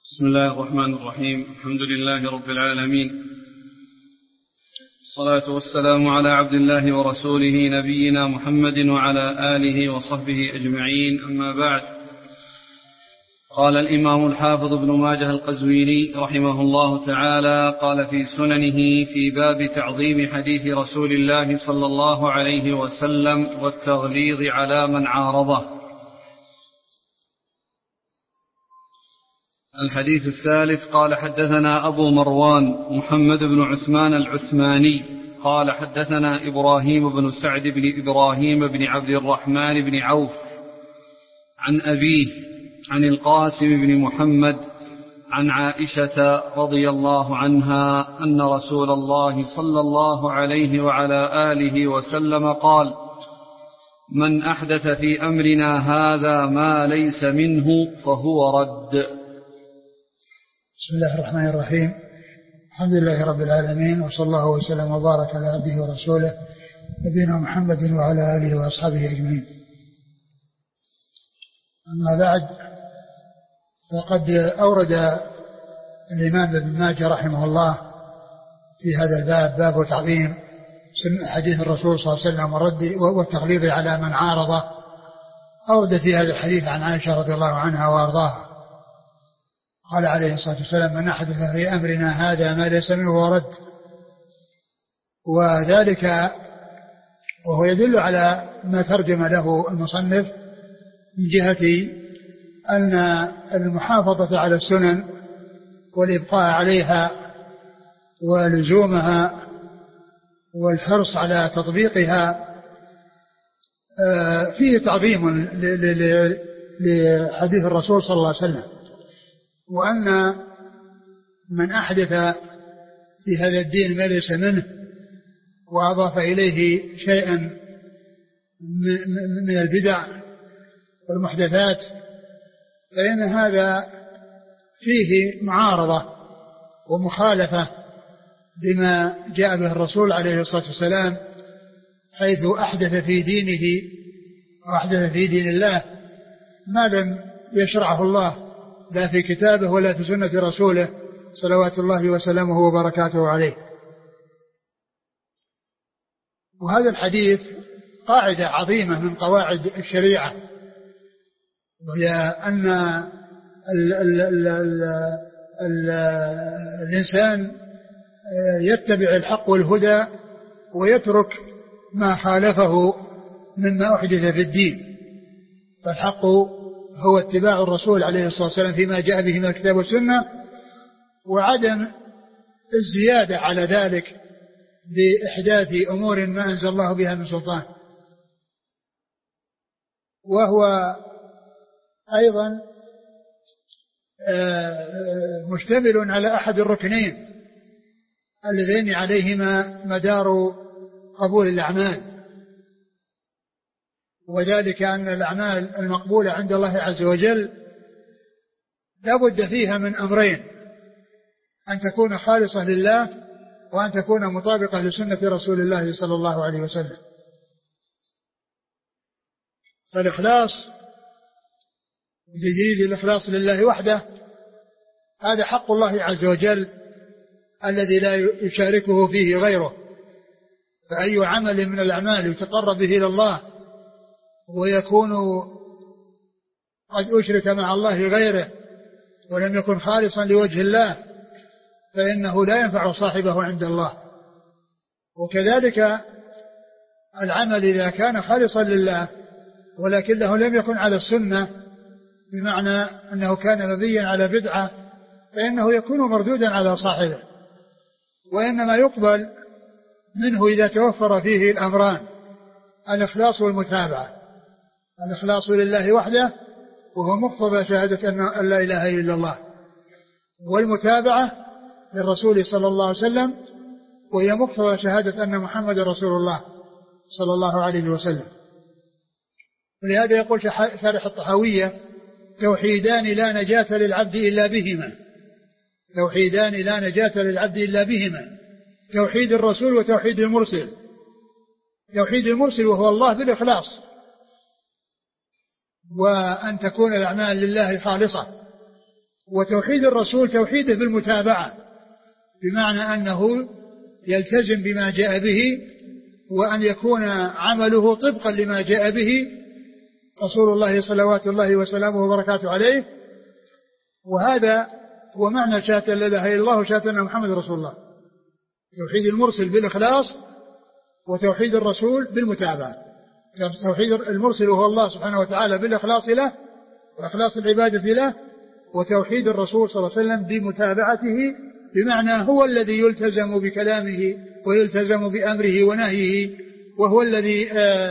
بسم الله الرحمن الرحيم. الحمد لله رب العالمين، الصلاة والسلام على عبد الله ورسوله نبينا محمد وعلى آله وصحبه أجمعين، أما بعد. قال الإمام الحافظ ابن ماجه القزويني رحمه الله تعالى قال في سننه في باب تعظيم حديث رسول الله صلى الله عليه وسلم والتغليظ على من عارضه. الحديث الثالث: قال حدثنا أبو مروان محمد بن عثمان العثماني قال حدثنا إبراهيم بن سعد بن إبراهيم بن عبد الرحمن بن عوف عن أبيه عن القاسم بن محمد عن عائشة رضي الله عنها أن رسول الله صلى الله عليه وعلى آله وسلم قال: من أحدث في أمرنا هذا ما ليس منه فهو رد. بسم الله الرحمن الرحيم. الحمد لله رب العالمين، وصلى الله وسلم وبارك على عبده ورسوله نبينا محمد وعلى آله وأصحابه أجمعين. أما بعد، فقد أورد الإمام ابن ماجه رحمه الله في هذا الباب، باب تعظيم حديث الرسول صلى الله عليه وسلم والتغليظ على من عارضه. أورد في هذا الحديث عن عائشة رضي الله عنها وأرضاها قال عليه الصلاة والسلام: من أحدث في أمرنا هذا ما ليس منه فهو رد. وذلك وهو يدل على ما ترجم له المصنف من جهة أن المحافظة على السنن والإبقاء عليها ولزومها والحرص على تطبيقها فيه تعظيم لحديث الرسول صلى الله عليه وسلم، وأن من أحدث في هذا الدين ما ليس منه وأضاف إليه شيئا من البدع والمحدثات فإن هذا فيه معارضة ومخالفة بما جاء به الرسول عليه الصلاة والسلام، حيث أحدث في دينه وأحدث في دين الله ما لم يشرعه الله لا في كتابه ولا في سنة رسوله صلوات الله وسلامه وبركاته عليه. وهذا الحديث قاعدة عظيمة من قواعد الشريعة، وهي أن الإنسان يتبع الحق والهدى ويترك ما خالفه مما أحدث في الدين. فالحق هو اتباع الرسول عليه الصلاة والسلام فيما جاء به من الكتاب والسنة، وعدم الزيادة على ذلك بإحداث أمور ما أنزل الله بها من سلطان. وهو أيضا مشتمل على أحد الركنين اللذين عليهما مدار قبول الأعمال، وذلك أن الأعمال المقبولة عند الله عز وجل لا بد فيها من أمرين: أن تكون خالصة لله، وأن تكون مطابقة لسنة رسول الله صلى الله عليه وسلم. فالإخلاص تجريد الإخلاص لله وحده هذا حق الله عز وجل الذي لا يشاركه فيه غيره. فأي عمل من الأعمال يتقرب به إلى الله ويكون قد أشرك مع الله غيره ولم يكن خالصا لوجه الله فإنه لا ينفع صاحبه عند الله. وكذلك العمل إذا كان خالصا لله ولكنه لم يكن على السنة، بمعنى أنه كان مبنيا على بدعة، فإنه يكون مردودا على صاحبه. وإنما يقبل منه إذا توفر فيه الأمران: الإخلاص والمتابعة. الإخلاص لله وحده وهو مقتضى شهادة أن لا إله إلا الله، والمتابعة للرسول صلى الله عليه وسلم وهي مقتضى شهادة أن محمد رسول الله صلى الله عليه وسلم. ولهذا يقول شارح الطحاوية: توحيدان لا نجاة للعبد إلا بهما. توحيدان لا نجاة للعبد إلا بهما: توحيد الرسول وتوحيد المرسل. توحيد المرسل وهو الله بالإخلاص، وأن تكون الأعمال لله خالصة، وتوحيد الرسول توحيده بالمتابعة، بمعنى أنه يلتزم بما جاء به، وأن يكون عمله طبقا لما جاء به رسول الله صلوات الله وسلامه وبركاته عليه. وهذا هو معنى شهادة لا إله إلا الله وشهادة أن محمد رسول الله، توحيد المرسل بالإخلاص، وتوحيد الرسول بالمتابعة. توحيد المرسل وهو الله سبحانه وتعالى بالإخلاص له وإخلاص العبادة له، وتوحيد الرسول صلى الله عليه وسلم بمتابعته، بمعنى هو الذي يلتزم بكلامه ويلتزم بأمره ونهيه، وهو الذي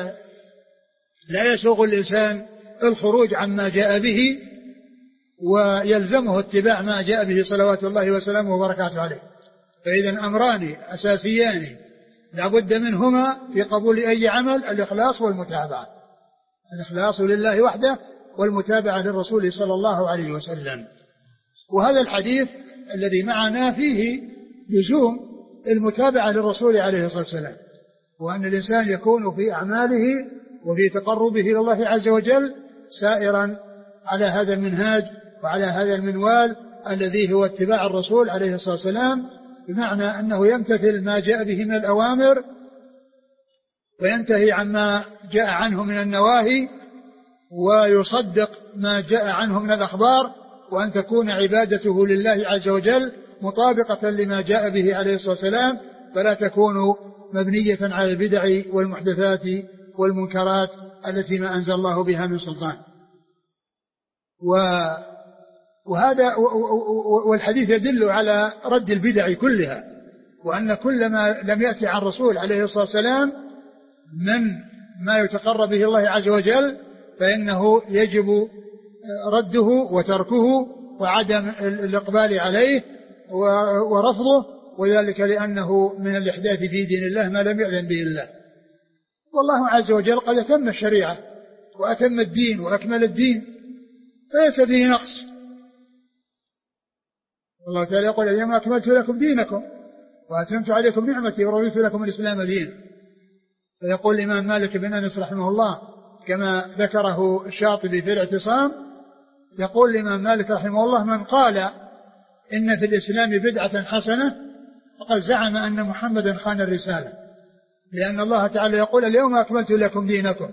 لا يسوغ الإنسان الخروج عما جاء به، ويلزمه اتباع ما جاء به صلوات الله وسلامه وبركاته عليه. فإذا أمران أساسيان لا بد منهما في قبول أي عمل: الإخلاص والمتابعة، الإخلاص لله وحده والمتابعة للرسول صلى الله عليه وسلم. وهذا الحديث الذي معنا فيه لزوم المتابعة للرسول عليه الصلاة والسلام، وأن الإنسان يكون في أعماله وفي تقربه إلى الله عز وجل سائرا على هذا المنهاج وعلى هذا المنوال الذي هو اتباع الرسول عليه الصلاة والسلام، بمعنى أنه يمتثل ما جاء به من الأوامر وينتهي عما جاء عنه من النواهي، ويصدق ما جاء عنه من الأخبار، وأن تكون عبادته لله عز وجل مطابقة لما جاء به عليه الصلاة والسلام، فلا تكون مبنية على البدع والمحدثات والمنكرات التي ما أنزل الله بها من سلطان. وهذا والحديث يدل على رد البدع كلها، وأن كل ما لم يأتي عن الرسول عليه الصلاة والسلام من ما يتقرب به الله عز وجل فإنه يجب رده وتركه وعدم الإقبال عليه ورفضه، وذلك لأنه من الإحداث في دين الله ما لم يأذن به الله. والله عز وجل قد أتم الشريعة وأتم الدين وأكمل الدين، فليس فيه نقص. الله تعالى يقول: اليوم أكملت لكم دينكم وأتممت عليكم نعمتي ورضيت لكم الإسلام دينا. فيقول الإمام مالك بن أنس رحمه الله كما ذكره الشاطبي في الاعتصام، يقول الإمام مالك رحمه الله: من قال إن في الإسلام بدعة حسنة فقد زعم أن محمدا خان الرسالة، لأن الله تعالى يقول: اليوم أكملت لكم دينكم.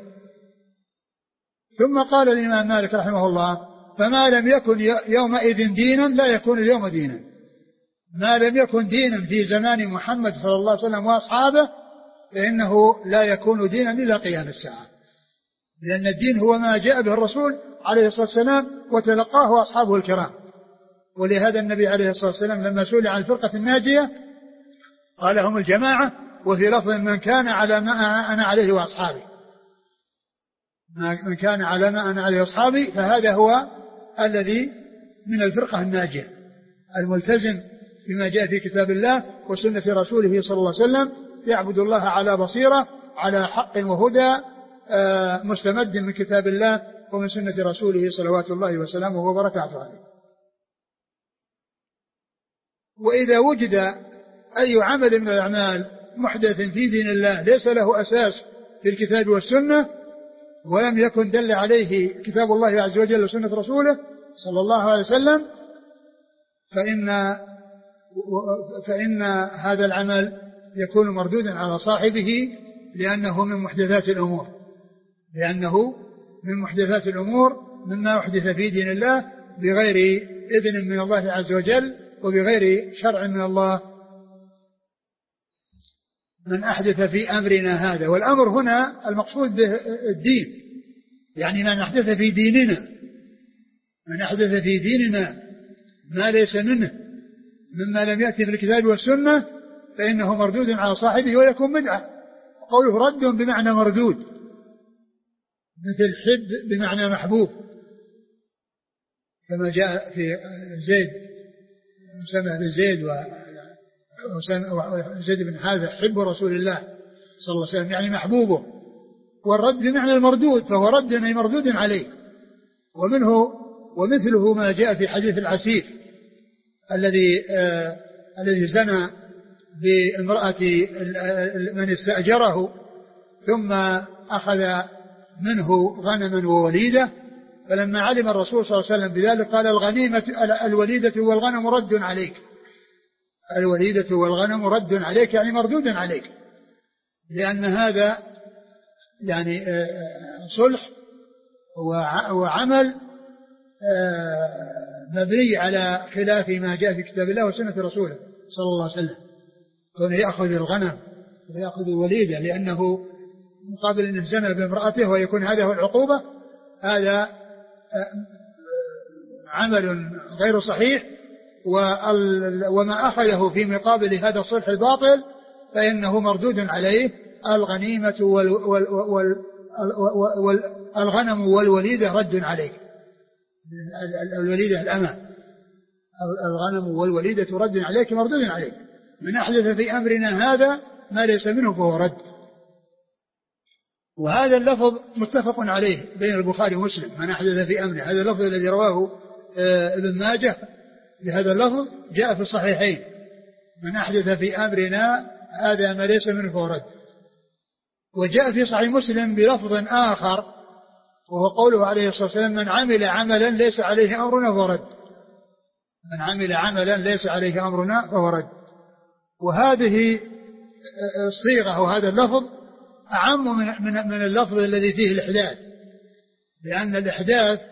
ثم قال الإمام مالك رحمه الله: فما لم يكن يومئذ دينا لا يكون اليوم دينا. ما لم يكن دينا في زمان محمد صلى الله عليه وسلم وأصحابه فإنه لا يكون دينا إلى قيام الساعة، لأن الدين هو ما جاء به الرسول عليه الصلاة والسلام وتلقاه أصحابه الكرام. ولهذا النبي عليه الصلاة والسلام لما سئل عن الفرقة الناجية قال: هم الجماعة، وفي لفظ: من كان على ما أنا عليه وأصحابي. من كان على ما أنا عليه وأصحابي، فهذا هو الذي من الفرقة الناجية الملتزم بما جاء في كتاب الله وسنة رسوله صلى الله عليه وسلم، يعبد الله على بصيرة على حق وهدى مستمد من كتاب الله ومن سنة رسوله صلوات الله وسلامه وبركاته عليه. وإذا وجد أي عمل من الأعمال محدث في دين الله ليس له أساس في الكتاب والسنة، ولم يكن دل عليه كتاب الله عز وجل وسنة رسوله صلى الله عليه وسلم، فإن هذا العمل يكون مردودا على صاحبه، لأنه من محدثات الأمور، مما أحدث في دين الله بغير إذن من الله عز وجل وبغير شرع من الله. من أحدث في أمرنا هذا، والأمر هنا المقصود به الدين، يعني من أحدث في ديننا، من أحدث في ديننا ما ليس منه مما لم يأتي في الكتاب والسنة فإنه مردود على صاحبه ويكون بدعة. قوله رد بمعنى مردود، مثل حب بمعنى محبوب، كما جاء في زيد مسمى بزيد وزيد بن حارثة حب رسول الله صلى الله عليه وسلم، يعني محبوبه. والرد بمعنى المردود، فهو رد أي مردود عليه. ومثله ما جاء في حديث العسيف الذي زنى بامرأة من استأجره ثم أخذ منه غنما ووليدة، فلما علم الرسول صلى الله عليه وسلم بذلك قال الوليدة والغنم رد عليك. الوليدة والغنم رد عليك يعني مردود عليك، لأن هذا يعني صلح وعمل مبني على خلاف ما جاء في كتاب الله وسنة رسوله صلى الله عليه وسلم، كونه يأخذ الغنم ويأخذ الوليدة لأنه مقابل أن الزنا بامرأته ويكون هذا هو العقوبة، هذا عمل غير صحيح. وما أخذه في مقابل هذا الصلح الباطل فإنه مردود عليه. الغنيمة والغنم والوليدة رد عليك. الوليدة الأمة، الغنم والوليدة رد عليك مردود عليك. من أحدث في أمرنا هذا ما ليس منه فهو رد. وهذا اللفظ متفق عليه بين البخاري ومسلم، من أحدث في أمرنا، هذا اللفظ الذي رواه ابن ماجه بهذا اللفظ جاء في الصحيحين، من أحدث في أمرنا هذا ما ليس منه فهو رد. وجاء في صحيح مسلم بلفظ آخر وهو قوله عليه الصلاة والسلام من عمل عملا ليس عليه أمرنا فهو رد. من عمل عملا ليس عليه أمرنا فهو رد. وهذه الصيغة وهذا اللفظ أعم من اللفظ الذي فيه الإحداث، لأن الإحداث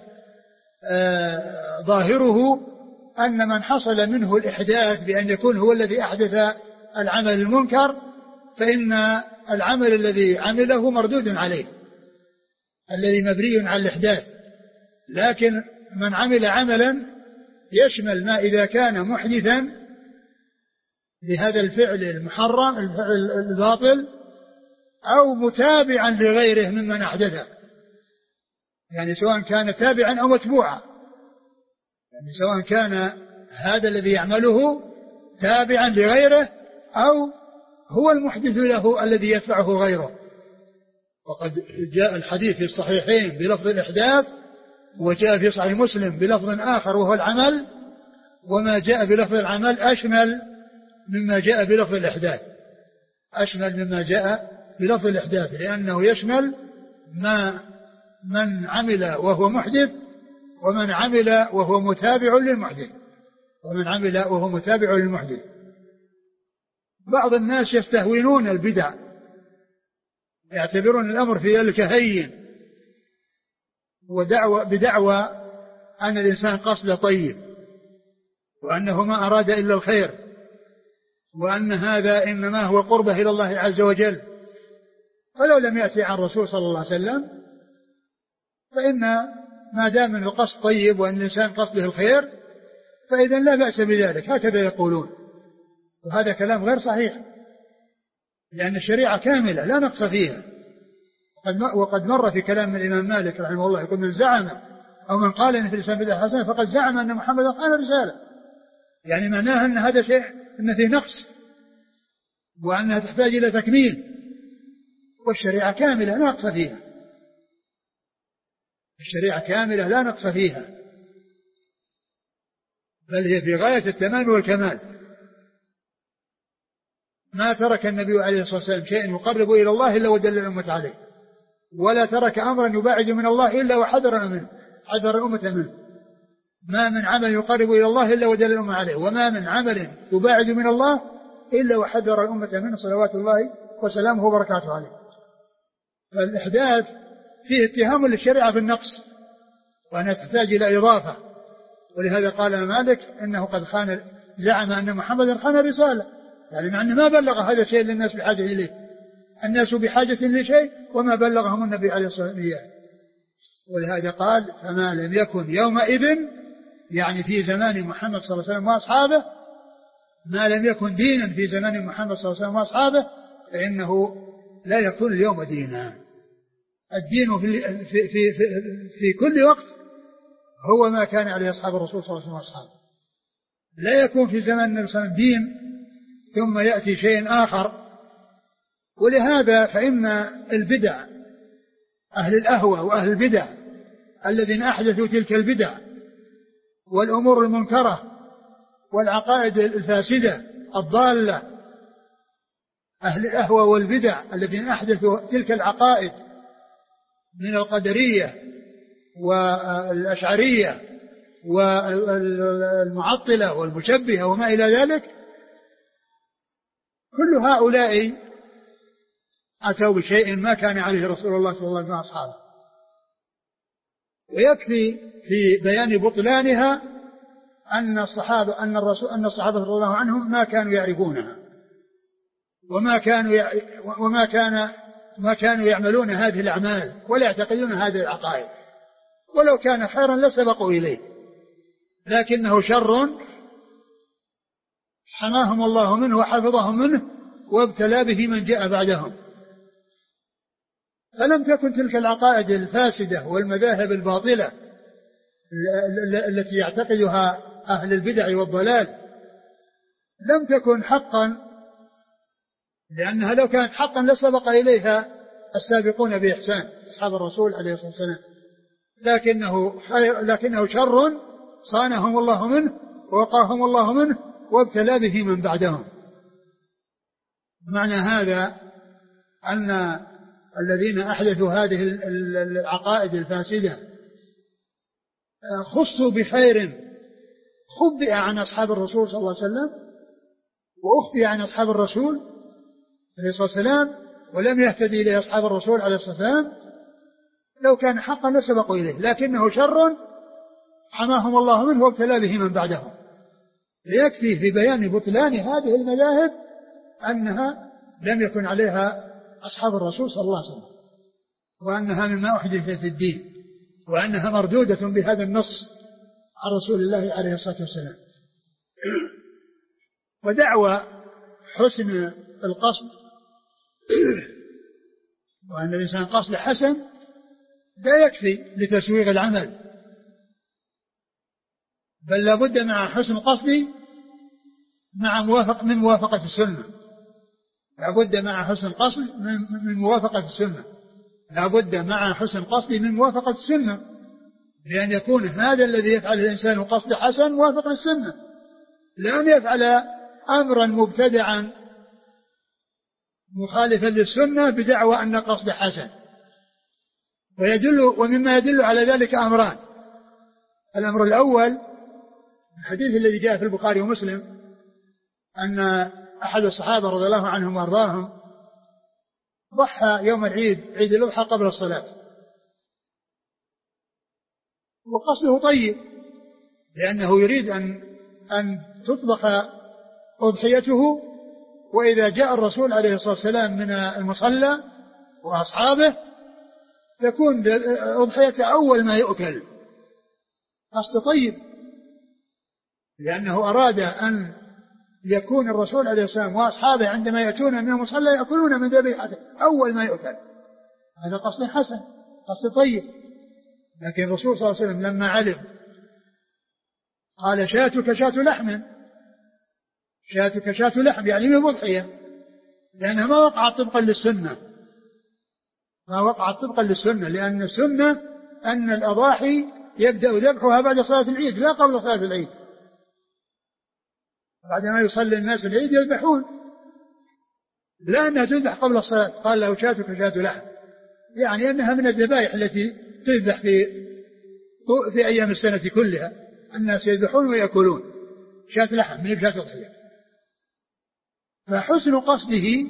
ظاهره أن من حصل منه الإحداث بأن يكون هو الذي أحدث العمل المنكر فإن العمل الذي عمله مردود عليه الذي مبني على الإحداث. لكن من عمل عملا يشمل ما إذا كان محدثا بهذا الفعل المحرم الفعل الباطل أو متابعا لغيره ممن أحدثه، يعني سواء كان تابعا أو متبوعا، يعني سواء كان هذا الذي يعمله تابعا لغيره أو هو المحدث له الذي يتبعه غيره. وقد جاء الحديث في الصحيحين بلفظ الإحداث، وجاء في صحيح مسلم بلفظ آخر وهو العمل، وما جاء بلفظ العمل أشمل مما جاء بلفظ الإحداث، أشمل مما جاء بلفظ الإحداث، لأنه يشمل من عمل وهو محدث ومن عمل وهو متابع للمحدث، ومن عمل وهو متابع للمحدث. بعض الناس يستهونون البدع، يعتبرون الأمر في ذلك هين، بدعوى أن الإنسان قصده طيب وأنه ما أراد إلا الخير، وأن هذا إنما هو قربة إلى الله عز وجل. فلو لم يأتي عن الرسول صلى الله عليه وسلم فإن ما دام من القصد طيب وأن الإنسان قصده الخير فإذا لا بأس بذلك، هكذا يقولون. وهذا كلام غير صحيح، لأن الشريعة كاملة لا نقص فيها. وقد مر في كلام من الإمام مالك رحمه الله يقول من زعم أو من قال إن في الإسلام بدعة حسنة فقد زعم أن محمدا قال رسالة، يعني معناها أن هذا شيء أن فيه نقص وأنها تحتاج إلى تكميل، والشريعة كاملة لا نقص فيها، الشريعة كاملة لا نقص فيها، بل هي في غاية التمام والكمال. ما ترك النبي عليه الصلاة والسلام شيء يقرب إلى الله إلا ودل الأمة عليه، ولا ترك أمرا يباعد من الله إلا وحذر منه، حذر الأمة منه. ما من عمل يقرب إلى الله إلا ودل الأمة عليه، وما من عمل يباعد من الله إلا وحذر الأمة منه صلوات الله وسلامه وبركاته عليه. فالإحداث فيه اتهام للشريعة بالنقص وأنها تحتاج إلى إضافة، ولهذا قال مالك إنه قد زعم أن محمدا خان الرسالة، يعني مع أنه ما بلغ هذا الشيء للناس بحاجة إليه، الناس بحاجة لشيء وما بلغهم النبي عليه الصلاة والسلام. ولهذا قال فما لم يكن يومئذ، يعني في زمان محمد صلى الله عليه وسلم وأصحابه، ما لم يكن دينا في زمان محمد صلى الله عليه وسلم وأصحابه فإنه لا يكون اليوم دينا. الدين في كل وقت هو ما كان عليه أصحاب الرسول صلى الله عليه وسلم وأصحابه. لا يكون في زمان النبي صلى الله عليه وسلم دين ثم يأتي شيء آخر. ولهذا فإن البدع، أهل الأهوى وأهل البدع الذين أحدثوا تلك البدع والأمور المنكرة والعقائد الفاسدة الضالة، أهل الأهوى والبدع الذين أحدثوا تلك العقائد من القدرية والأشعرية والمعطلة والمشبهة وما إلى ذلك، كل هؤلاء أتوا بشيء ما كان عليه رسول الله صلى الله عليه وسلم وأصحابه. ويكفي في بيان بطلانها أن الصحابة رضي الله عنهم ما كانوا يعرفونها وما كانوا يعملون هذه الأعمال ولا يعتقدون هذه العقائد، ولو كان خيرا لسبقوا إليه، لكنه شر حماهم الله منه وحفظهم منه وابتلى به من جاء بعدهم. فلم تكن تلك العقائد الفاسدة والمذاهب الباطلة التي يعتقدها أهل البدع والضلال لم تكن حقا، لأنها لو كانت حقا لسبق إليها السابقون بإحسان أصحاب الرسول عليه الصلاة والسلام، لكنه شر صانهم الله منه ووقاهم الله منه وابتلى به من بعدهم. معنى هذا أن الذين أحدثوا هذه العقائد الفاسدة خصوا بخير خبئ عن أصحاب الرسول صلى الله عليه وسلم وأخفي عن أصحاب الرسول عليه الصلاة والسلام، ولم يهتدي إليه أصحاب الرسول عليه الصلاة والسلام. لو كان حقا لسبقوا إليه، لكنه شر حماهم الله منه وابتلى به من بعدهم. ليكفي في بيان بطلان هذه المذاهب أنها لم يكن عليها أصحاب الرسول صلى الله عليه وسلم، وأنها مما أحدث في الدين، وأنها مردودة بهذا النص عن رسول الله عليه الصلاة والسلام. ودعوى حسن القصد وأن الإنسان قصد حسن لا يكفي لتسويغ العمل، بل لابد مع حسن القصد من موافقة السنة. لابد مع حسن القصد من موافقة السنة، لابد مع حسن القصد من موافقة السنة، لأن يكون هذا الذي يفعل الإنسان قصد حسن موافق للسنة، لأن يفعل أمرا مبتدعا مخالفا للسنة بدعوى أن قصد حسن. ومما يدل على ذلك أمران: الأمر الأول الحديث الذي جاء في البخاري ومسلم أن أحد الصحابة رضي الله عنهم وأرضاهم ضحى يوم العيد، عيد الأضحى، قبل الصلاة، وقصده طيب، لأنه يريد أن تطبخ أضحيته، وإذا جاء الرسول عليه الصلاة والسلام من المصلى وأصحابه تكون أضحية أول ما يؤكل. قصد طيب، لأنه أراد أن يكون الرسول عليه الصلاة والسلام وأصحابه عندما يأتون من المصلى يأكلون من ذبيحته أول ما يؤكل. هذا قصد حسن، قصد طيب. لكن الرسول صلى الله عليه وسلم لما علم قال: شاتك شات لحم، شاتك شات لحم، يعني من أضحية، لأنها ما وقعت طبقا للسنة، ما وقعت طبقا للسنة، لأن السنة أن الأضاحي يبدأ ذبحها بعد صلاة العيد لا قبل صلاة العيد. بعدما يصلي الناس العيد يذبحون، لا أنها تذبح قبل الصلاة. قال له: شاتك شات لحم، يعني أنها من الذبائح التي تذبح في أيام السنة كلها، الناس يذبحون ويأكلون، شات لحم من شات أضحية. فحسن قصده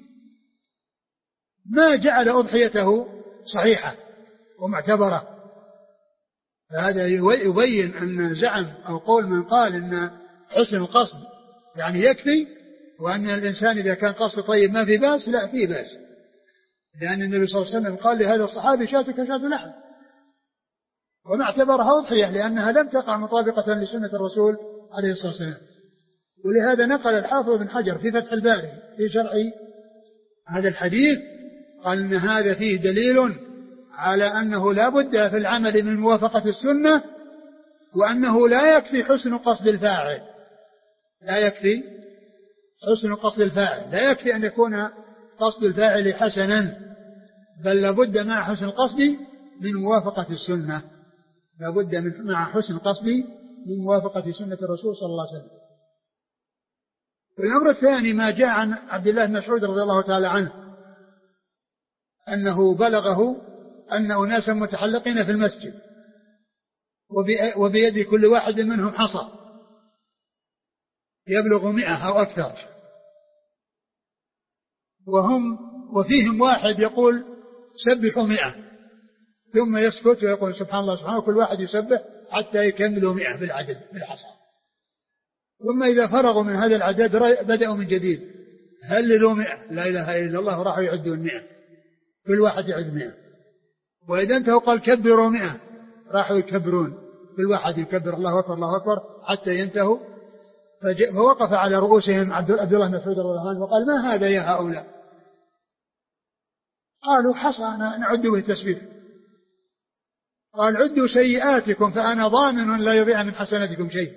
ما جعل أضحيته صحيحة ومعتبرة. فهذا يبين أن زعم أو قول من قال أن حسن القصد يعني يكفي، وأن الإنسان إذا كان قصد طيب ما في بأس، لا، في بأس، لأن النبي صلى الله عليه وسلم قال لهذا الصحابي: شاتك شات لحم، وما اعتبرها أضحية لأنها لم تقع مطابقة لسنة الرسول عليه الصلاة والسلام. ولهذا نقل الحافظ بن حجر في فتح الباري في شرح هذا الحديث قال إن هذا فيه دليل على أنه لا بد في العمل من موافقة السنة، وأنه لا يكفي حسن قصد الفاعل، لا يكفي حسن قصد الفاعل، لا يكفي أن يكون قصد الفاعل حسنا، بل لابد مع حسن القصد من موافقة السنة، لابد مع حسن القصد من موافقة سنة الرسول صلى الله عليه وسلم. والأمر الثاني ما جاء عن عبد الله بن مسعود رضي الله تعالى عنه أنه بلغه أن أناسا متحلقين في المسجد وبيد كل واحد منهم حصى يبلغ 100 أو أكثر، وفيهم واحد يقول سبحوا 100 ثم يسكت ويقول سبحان الله سبحانه، كل واحد يسبح حتى يكملوا 100 بالعدد بالحصى. ثم إذا فرغوا من هذا العدد بدأوا من جديد، هللوا 100 لا إله إلا الله، راحوا يعدون 100 كل واحد يعد 100. وإذا انتهوا قال كبروا 100 راحوا يكبرون، كل واحد يكبر الله أكبر الله أكبر حتى ينتهوا. فوقف على رؤوسهم عبد الله بن مسعود رضي الله عنه وقال ما هذا يا هؤلاء؟ قالوا حصى نعد به التسبيح. قال عدوا سيئاتكم فأنا ضامن لا يضيع من حسناتكم شيء.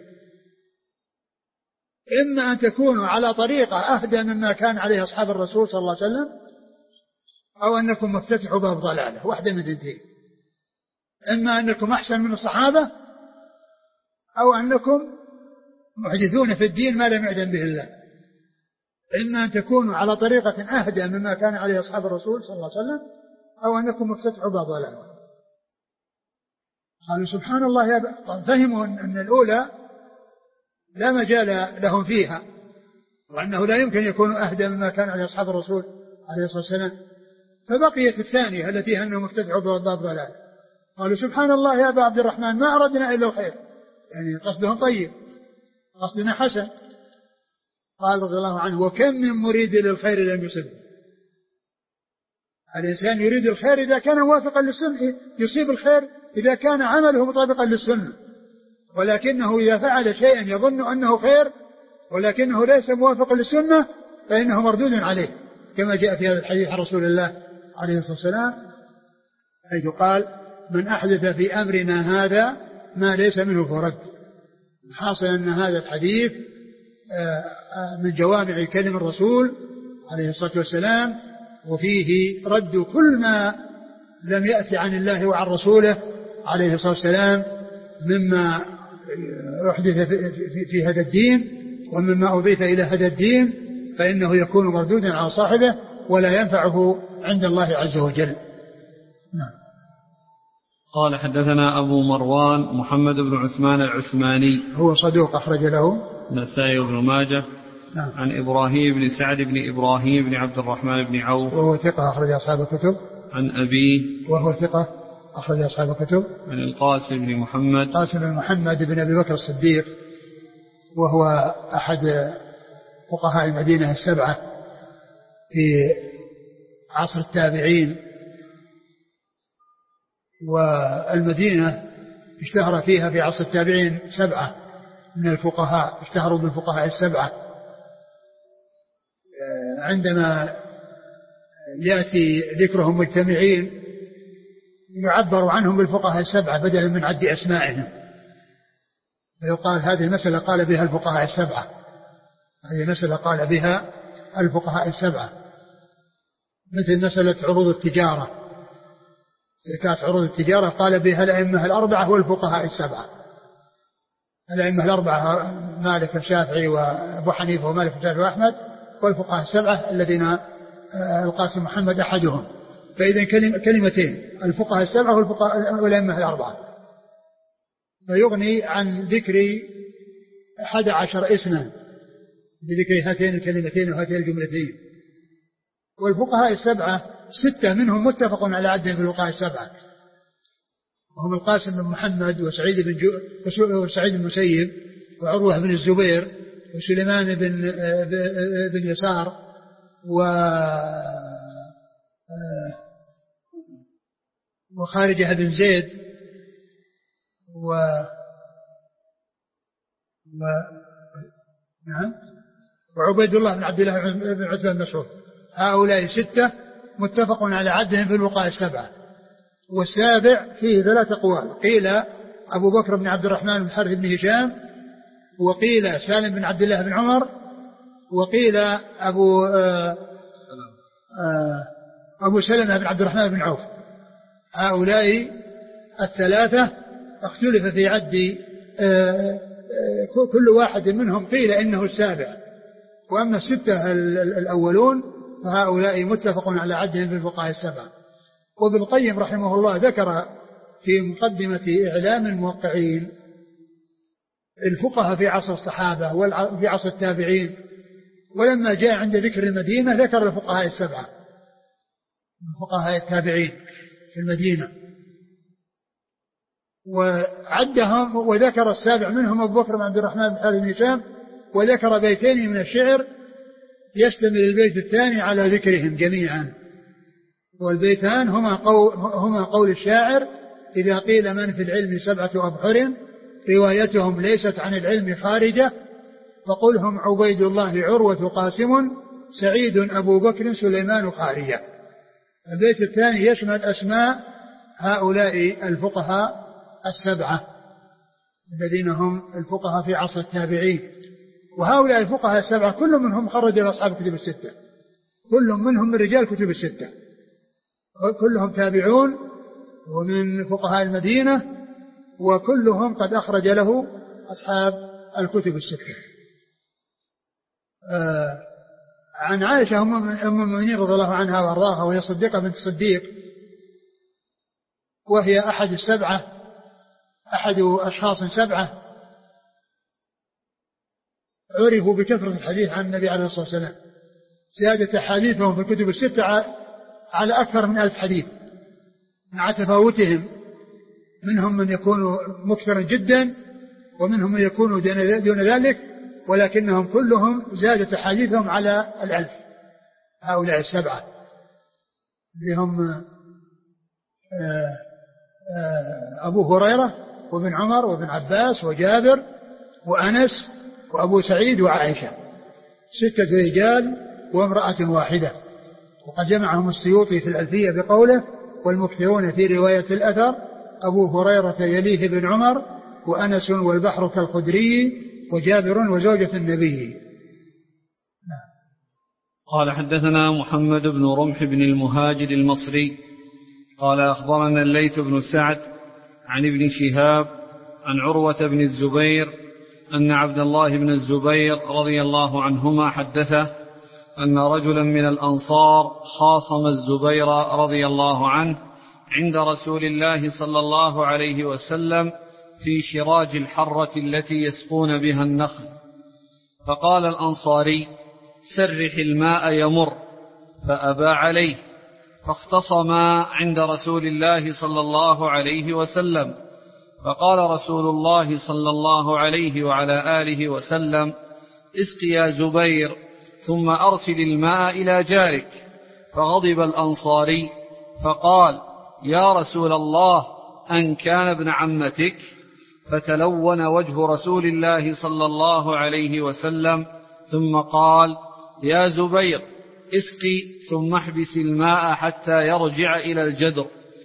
إما أن تكونوا على طريقة أهدى مما كان عليه أصحاب الرسول صلى الله عليه وسلم، أو أنكم مفتتحوا باب ضلالة، واحدة من الاثنين. إما أنكم أحسن من الصحابة، أو أنكم محدثون في الدين ما لم يأذن به الله. إما أن تكونوا على طريقة أهدى مما كان عليه أصحاب الرسول صلى الله عليه وسلم، أو أنكم مفتتحوا باب ضلالة. قالوا سبحان الله يا فهموا أن الأولى لا مجال لهم فيها، وأنه لا يمكن يكونوا أهدى مما كان عليه أصحاب الرسول عليه الصلاة والسلام. فبقيت الثانية التي أنهم افتتحوا باب ضلالة. قالوا سبحان الله يا أبا عبد الرحمن ما أردنا إلا الخير، يعني قصدهم طيب، قصدنا حسن. قال رضي الله عنه وكم من مريد للخير لم يصبه. الإنسان يريد الخير إذا كان موافقا للسنة، يصيب الخير إذا كان عمله مطابقا للسنة، ولكنه إذا فعل شيئا يظن أنه خير ولكنه ليس موافقا للسنة فإنه مردود عليه، كما جاء في هذا الحديث عن رسول الله عليه الصلاة والسلام حيث قال من أحدث في أمرنا هذا ما ليس منه فرد. حاصل أن هذا الحديث من جوامع كلم الرسول عليه الصلاة والسلام، وفيه رد كل ما لم يأتي عن الله وعن رسوله عليه الصلاة والسلام مما أحدث في هذا الدين ومما أضيف إلى هذا الدين، فإنه يكون مردودا على صاحبه ولا ينفعه عند الله عز وجل. نعم. قال حدثنا أبو مروان محمد بن عثمان العثماني هو صدوق أخرج له النسائي بن ماجه. نعم. عن إبراهيم بن سعد بن إبراهيم بن عبد الرحمن بن عوف وهو ثقة أخرج أصحاب الكتب. عن أبيه وهو ثقة أخرج أصحاب الكتب. عن القاسم بن محمد بن أبي بكر الصديق، وهو أحد فقهاء المدينة السبعة في عصر التابعين، والمدينة اشتهر فيها في عصر التابعين 7 من الفقهاء اشتهروا بالفقهاء السبعة. عندما يأتي ذكرهم مجتمعين يعبر عنهم بالفقهاء السبعة بدلا من عد أسمائهم، فيقال هذه المسألة قال بها الفقهاء السبعة، هذه مسألة قال بها الفقهاء السبعة، مثل مسألة عروض التجارة، زكاة عروض التجارة قال بها الأئمة الأربعة والفقهاء السبعة. الأئمة الأربعة مالك الشافعي وأبو حنيفة ومالك الشافعي وأحمد، والفقهاء السبعة الذين القاسم محمد أحدهم. فإذا كلمتين الفقهاء السبعة والأئمة الأربعة، فيغني عن ذكر 11 اسما بذكر هاتين الكلمتين وهاتين الجملتين. والفقهاء السبعة 6 منهم متفق على عدهم في الفقهاء السبعة، وهم القاسم بن محمد وسعيد بن المسيب وعروة بن الزبير وسليمان بن يسار وخارجة بن زيد وعبيد الله بن عبد الله بن عتبة بن مسعود. هؤلاء 6 متفق على عدهم في الفقهاء السبعة. والسابع فيه 3 أقوال، قيل أبو بكر بن عبد الرحمن بن الحارث بن هشام، وقيل سالم بن عبد الله بن عمر، وقيل أبو سلمة بن عبد الرحمن بن عوف. هؤلاء 3 اختلف في عد كل واحد منهم، قيل إنه السابع. وأما 6 الأولون فهؤلاء متفق على عدهم في الفقهاء السبعة. وابن القيم رحمه الله ذكر في مقدمة إعلام الموقعين الفقهاء في عصر الصحابة وفي عصر التابعين، ولما جاء عند ذكر المدينة ذكر الفقهاء السبعة من فقهاء التابعين في المدينة، وعدهم وذكر السابع منهم أبو بكر بن عبد الرحمن بن حارث بن هشام، وذكر بيتين من الشعر يشتمل البيت الثاني على ذكرهم جميعا، والبيتان هما قول الشاعر: إذا قيل من في العلم سبعة أبحر روايتهم ليست عن العلم خارجة، فقلهم عبيد الله عروة قاسم سعيد أبو بكر سليمان خارجة. البيت الثاني يشمل أسماء هؤلاء الفقهاء السبعة الذين هم الفقهاء في عصر التابعين، وهؤلاء الفقهاء السبعة كل منهم خرج إلى أصحاب الكتب الستة، كل منهم من رجال الكتب الستة، كلهم تابعون ومن فقهاء المدينة، وكلهم قد أخرج له أصحاب الكتب الستة. عن عائشة أم المؤمنين رضي الله عنها وأرضاها، وهي صديقة بنت الصديق، وهي أحد أشخاص سبعة عرفوا بكثرة الحديث عن النبي عليه الصلاة والسلام، زيادة حديثهم في الكتب الستة على أكثر من 1000 حديث، مع تفاوتهم، منهم من يكون مكثرا جدا ومنهم من يكون دون ذلك، ولكنهم كلهم زادت حديثهم على 1000. هؤلاء السبعة اللي هم أبو هريرة وابن عمر وابن عباس وجابر وأنس وأبو سعيد وعائشة، 6 رجال وامرأة واحدة. وقد جمعهم السيوطي في الألفية بقوله: والمكثرون في رواية الأثر أبو هريرة يليه بن عمر وأنس والبحر كالخدري وجابر وزوجة النبي. قال حدثنا محمد بن رمح بن المهاجر المصري قال أخبرنا الليث بن سعد عن ابن شهاب عن عروة بن الزبير أن عبد الله بن الزبير رضي الله عنهما حدثه أن رجلا من الأنصار خاصم الزبير رضي الله عنه عند رسول الله صلى الله عليه وسلم في شراج الحرة التي يسقون بها النخل، فقال الأنصاري: سرح الماء يمر، فأبى عليه، فاختصما عند رسول الله صلى الله عليه وسلم، فقال رسول الله صلى الله عليه وعلى آله وسلم: اسق يا زبير ثم أرسل الماء إلى جارك. فغضب الأنصاري فقال: يا رسول الله، أن كان ابن عمتك؟ فتلون وجه رسول الله صلى الله عليه وسلم، ثم قال: يا زبير، اسقي ثم احبس الماء حتى يرجع إلى الجدر.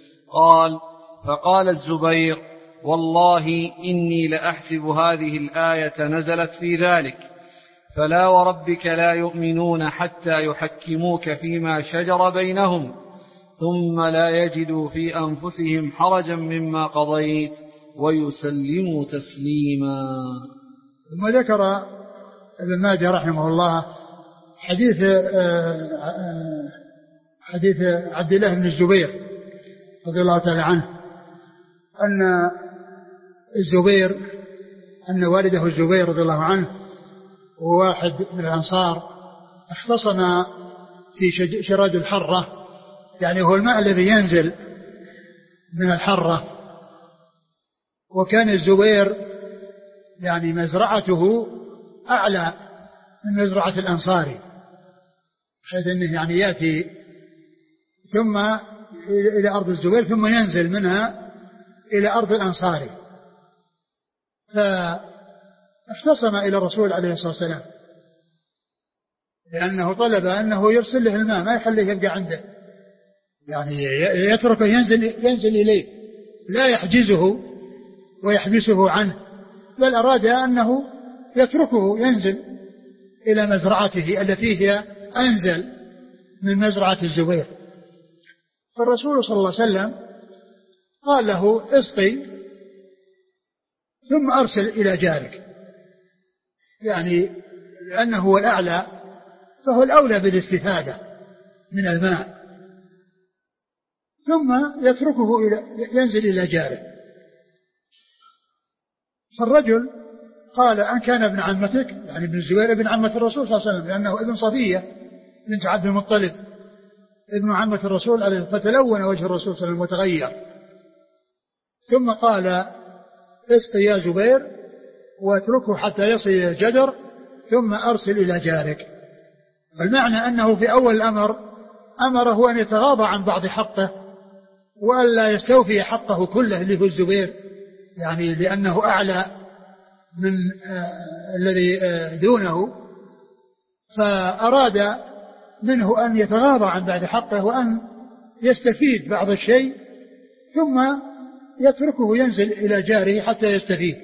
فقال الزبير: والله إني لأحسب هذه الآية نزلت في ذلك، فلا وربك لا يؤمنون حتى يحكموك فيما شجر بينهم ثم لا يجدوا في أنفسهم حرجا مما قضيت ويسلموا تسليما. ثم ذكر ابن ماجه رحمه الله حديث عبد الله بن الزبير رضي الله تعالى عنه أن والده الزبير رضي الله عنه وواحد من الأنصار اختصم في شراج الحرة، يعني هو الماء الذي ينزل من الحرة، وكان الزبير يعني مزرعته أعلى من مزرعة الأنصاري، حيث أنه يعني يأتي ثم إلى أرض الزبير ثم ينزل منها إلى أرض الأنصاري، فاختصم إلى الرسول عليه الصلاة والسلام لأنه طلب أنه يرسل له الماء، ما يخليه يبقى عنده، يعني يتركه ينزل إليه، لا يحجزه ويحبسه عنه، بل أراد أنه يتركه ينزل إلى مزرعته التي هي أنزل من مزرعة الزبير. فالرسول صلى الله عليه وسلم قال له: اسقي ثم أرسل إلى جارك، يعني لأنه هو الأعلى فهو الأولى بالاستفادة من الماء، ثم يتركه ينزل إلى جاره. فالرجل قال: أن كان ابن عمتك، يعني ابن الزبير ابن عمة الرسول صلى الله عليه وسلم، لأنه ابن صفية بنت عبد المطلب ابن عمة الرسول عليه، فتلون وجه الرسول صلى الله عليه وسلم وتغير. ثم قال: اسق يا زبير واتركه حتى يصل إلى الجدر ثم أرسل إلى جارك. فالمعنى أنه في أول الأمر أمره أن يتغاضى عن بعض حقه وألا يستوفي حقه كله اللي هو الزبير، يعني لأنه أعلى من الذي دونه، فأراد منه أن يتغاضى عن بعض حقه وأن يستفيد بعض الشيء ثم يتركه ينزل إلى جاره حتى يستفيد.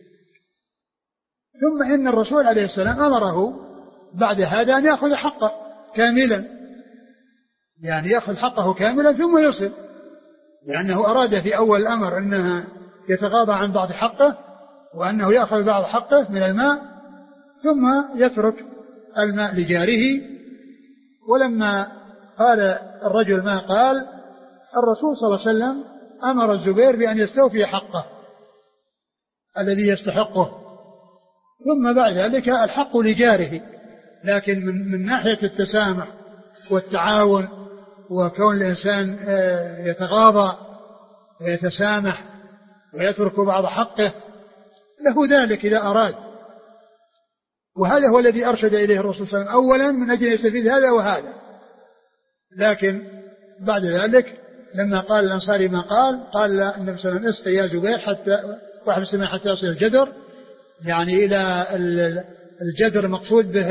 ثم إن الرسول عليه السلام أمره بعد هذا أن يأخذ حقه كاملا، يعني يأخذ حقه كاملا ثم يصل، لأنه أراد في أول الأمر أنه يتغاضى عن بعض حقه وأنه يأخذ بعض حقه من الماء ثم يترك الماء لجاره. ولما قال الرجل ما قال، الرسول صلى الله عليه وسلم أمر الزبير بأن يستوفي حقه الذي يستحقه، ثم بعد ذلك الحق لجاره. لكن من ناحية التسامح والتعاون وكون الإنسان يتغاضى ويتسامح ويترك بعض حقه له ذلك إذا أراد، وهذا هو الذي أرشد إليه الرسول صلى الله عليه وسلم أولا من أجل يستفيد هذا وهذا. لكن بعد ذلك لما قال الأنصاري ما قال النبي صلى الله عليه وسلم: اسقي يا زبير حتى واحبس الماء حتى يصل الجدر، يعني إلى الجدر مقصود به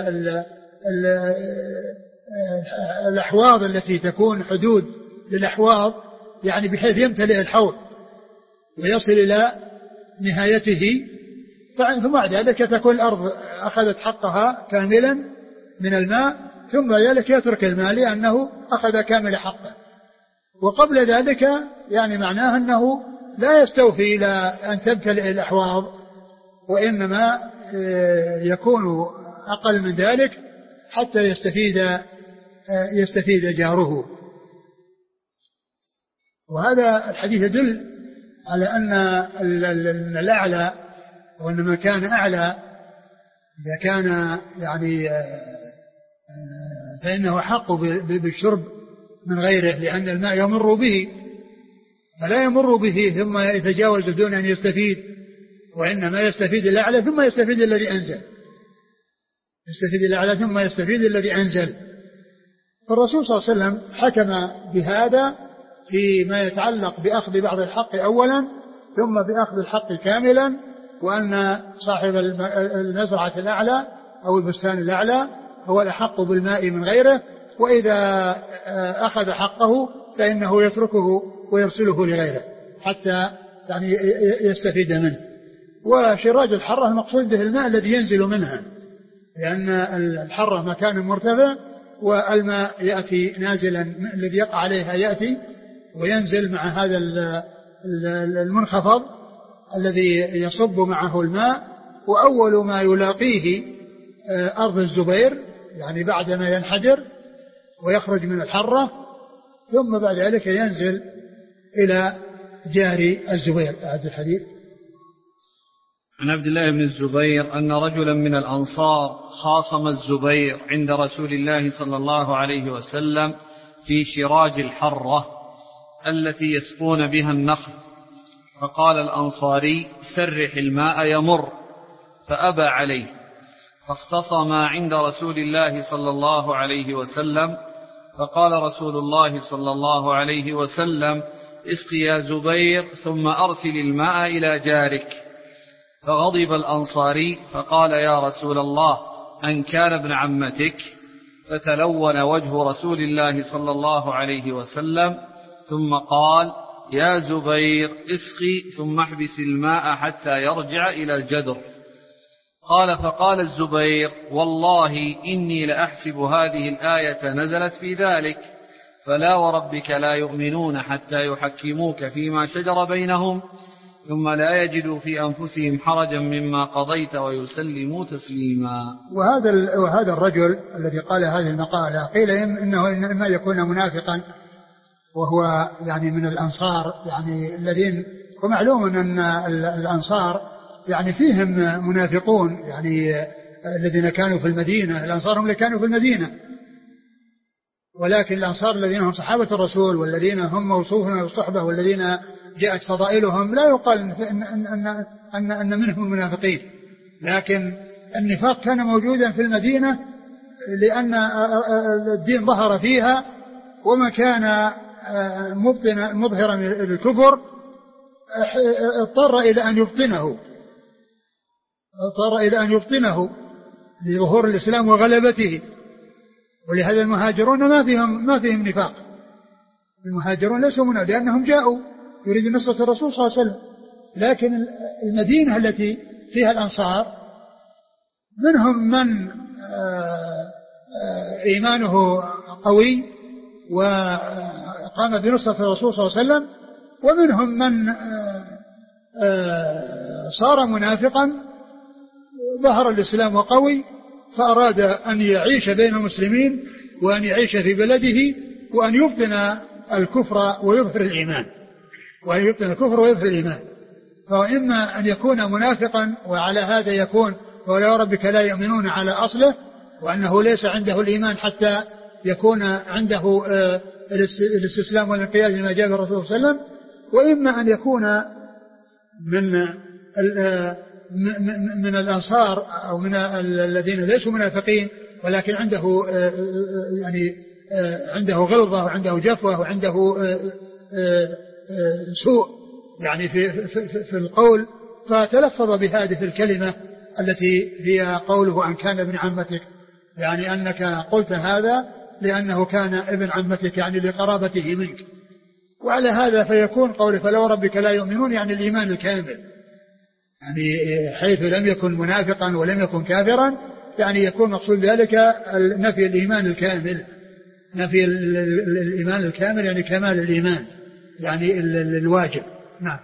الأحواض التي تكون حدود للأحواض، يعني بحيث يمتلئ الحوض ويصل إلى نهايته. ثم بعد ذلك تكون الأرض أخذت حقها كاملا من الماء، ثم ذلك يترك الماء لأنه أخذ كامل حقه. وقبل ذلك يعني معناه أنه لا يستوفي إلى أن تمتلئ الأحواض، وإنما يكون أقل من ذلك حتى يستفيد جاره. وهذا الحديث يدل على أن الأعلى وأن ما كان أعلى إذا كان يعني فإنه حق بالشرب من غيره، لأن الماء يمر به فلا يمر به ثم يتجاوز دون أن يستفيد، وإنما يستفيد الأعلى ثم يستفيد الذي أنزل، يستفيد الأعلى ثم يستفيد الذي أنزل. فالرسول صلى الله عليه وسلم حكم بهذا فيما يتعلق بأخذ بعض الحق أولا ثم بأخذ الحق كاملا، وأن صاحب المزرعة الأعلى أو البستان الأعلى هو الأحق بالماء من غيره، وإذا أخذ حقه فإنه يتركه ويرسله لغيره حتى يعني يستفيد منه. وشراج الحرة المقصود به الماء الذي ينزل منها، لأن الحرة مكان مرتفع والماء يأتي نازلا الذي يقع عليها يأتي وينزل مع هذا المنخفض الذي يصب معه الماء. وأول ما يلاقيه أرض الزبير، يعني بعدما ينحدر ويخرج من الحرة، ثم بعد ذلك ينزل إلى جار الزبير. أعد الحديث. عن عبد الله بن الزبير أن رجلا من الأنصار خاصم الزبير عند رسول الله صلى الله عليه وسلم في شراج الحرة التي يسقون بها النخل، فقال الأنصاري: سرح الماء يمر، فأبى عليه، فاختصما عند رسول الله صلى الله عليه وسلم، فقال رسول الله صلى الله عليه وسلم: اسقي يا زبير ثم أرسل الماء إلى جارك. فغضب الأنصاري فقال: يا رسول الله، أن كان ابن عمتك؟ فتلون وجه رسول الله صلى الله عليه وسلم، ثم قال: يا زبير اسقي ثم احبس الماء حتى يرجع إلى الجدر. قال: فقال الزبير: والله إني لأحسب هذه الآية نزلت في ذلك، فلا وربك لا يؤمنون حتى يحكموك فيما شجر بينهم ثم لا يجدوا في أنفسهم حرجا مما قضيت ويسلموا تسليما. وهذا الرجل الذي قال هذه المقالة قيل إنه إنما يكون منافقا، وهو يعني من الأنصار يعني الذين، ومعلوم أن الأنصار يعني فيهم منافقون يعني الذين كانوا في المدينة، الأنصار هم اللي كانوا في المدينة، ولكن الأنصار الذين هم صحابة الرسول والذين هم موصوفون بالصحبة والذين جاءت فضائلهم لا يقال أن منهم المنافقين، لكن النفاق كان موجودا في المدينة لأن الدين ظهر فيها، وما كان مظهرا للكفر اضطر إلى أن يبطنه لظهور الإسلام وغلبته. ولهذا المهاجرون ما فيهم نفاق، المهاجرون ليسوا منافقين لأنهم جاءوا يريدون نصرة الرسول صلى الله عليه وسلم، لكن المدينة التي فيها الأنصار منهم من إيمانه قوي وقام بنصرة الرسول صلى الله عليه وسلم، ومنهم من صار منافقا ظهر الإسلام وقوي فأراد أن يعيش بين المسلمين وأن يعيش في بلده وأن يبطن الكفر ويظهر الإيمان، فهو إما أن يكون منافقا وعلى هذا يكون ولا ربك لا يؤمنون على أصله، وأنه ليس عنده الإيمان حتى يكون عنده الاستسلام والانقياد لما جاء به الرسول صلى الله عليه وسلم، وإما أن يكون من الأنصار أو من الذين ليسوا منافقين ولكن عنده غلظة وعنده جفوة وعنده سوء يعني في القول، فتلفظ بهذه الكلمة التي هي قوله أن كان ابن عمتك، يعني أنك قلت هذا لأنه كان ابن عمتك يعني لقرابته منك، وعلى هذا فيكون قوله فلا وربك لا يؤمنون يعني الإيمان الكامل، يعني حيث لم يكن منافقا ولم يكن كافرا، يعني يكون مقصود ذلك نفي الإيمان الكامل، نفي الإيمان الكامل يعني كمال الإيمان يعني الواجب. نعم.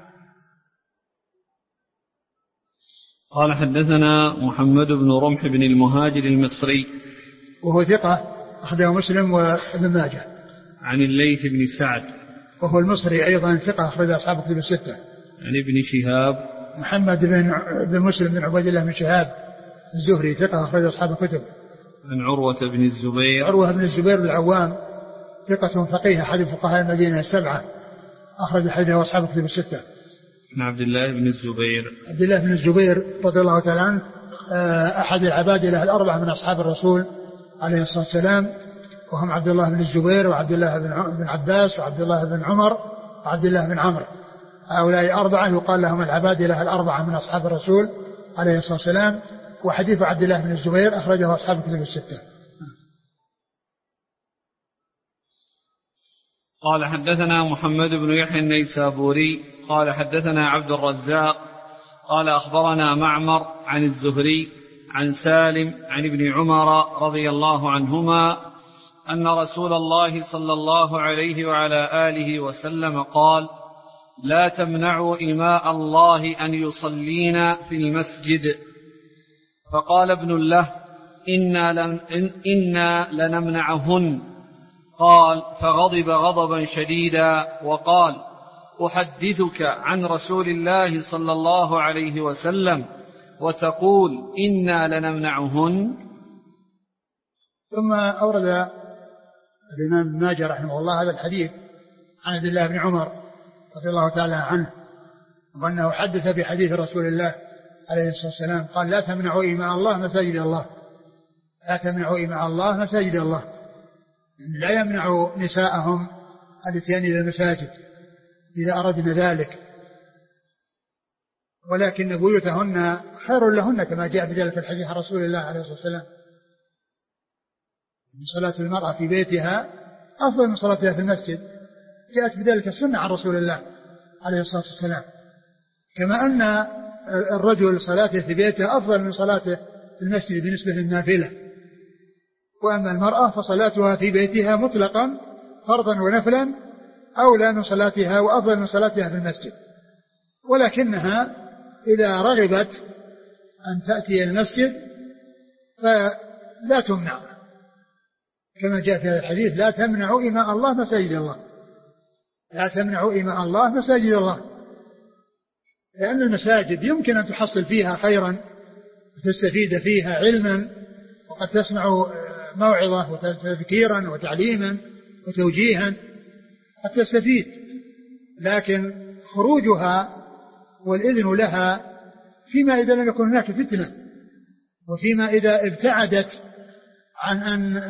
قال حدثنا محمد بن رمح بن المهاجر المصري وهو ثقة أخرجه مسلم وابن ماجه. عن الليث بن سعد وهو المصري أيضا ثقة أخرج أصحاب كتب الستة. عن ابن شهاب محمد بن مسلم بن عبيد الله بن شهاب الزهري ثقة أخرج أصحاب الكتب. عن عروة بن الزبير العوام ثقة فقيه أحد فقهاء المدينة السبعة أخرج حديثه أصحاب الكتب الستة. عن عبد الله بن الزبير رضي الله تعالى عنه أحد العبادلة الأربعة من أصحاب الرسول عليه الصلاة والسلام، وهم عبد الله بن الزبير وعبد الله بن عباس وعبد الله بن عمر وعبد الله بن عمرو، هؤلاء أربعة يقال لهم العبادلة الأربعة من أصحاب الرسول عليه الصلاة والسلام. وحديث عبد الله بن الزبير أخرجه أصحاب الكتب الستة. قال حدثنا محمد بن يحيى النيسابوري قال حدثنا عبد الرزاق قال أخبرنا معمر عن الزهري عن سالم عن ابن عمر رضي الله عنهما أن رسول الله صلى الله عليه وعلى آله وسلم قال: لا تمنعوا إماء الله أن يصلين في المسجد. فقال ابن له: إنا لنمنعهن. قال: فغضب غضبا شديدا وقال: أحدثك عن رسول الله صلى الله عليه وسلم وتقول إنا لنمنعهن. ثم أورد الإمام ابن ماجه رحمه الله هذا الحديث عن عبد الله بن عمر رضي الله تعالى عنه، وأنه حدث بحديث رسول الله عليه الصلاة والسلام قال: لا تمنعوا إماء الله مساجد الله، لا تمنعوا إماء الله مساجد الله، لا يمنعوا نساءهم الاتيان إلى المساجد إذا أردنا ذلك، ولكن بيوتهن خير لهن كما جاء في ذلك الحديث عن رسول الله عليه الصلاة والسلام: صلاة المرأة في بيتها أفضل من صلاتها في المسجد. جاءت بذلك السنة عن رسول الله عليه الصلاة والسلام، كما أن الرجل صلاته في بيته أفضل من صلاته في المسجد بالنسبة للنافلة. وأما المرأة فصلاتها في بيتها مطلقا فرضا ونفلا أولى من صلاتها وأفضل من صلاتها في المسجد، ولكنها إذا رغبت أن تأتي المسجد فلا تمنع، كما جاء في هذا الحديث: لا تمنعوا إماء الله مساجد الله. لا تمنعوا إماء الله مساجد الله، لأن المساجد يمكن أن تحصل فيها خيرا وتستفيد فيها علما، وقد تسمع موعظة وتذكيرا وتعليما وتوجيها قد تستفيد، لكن خروجها والإذن لها فيما إذا لم يكن هناك فتنة، وفيما إذا ابتعدت عن أن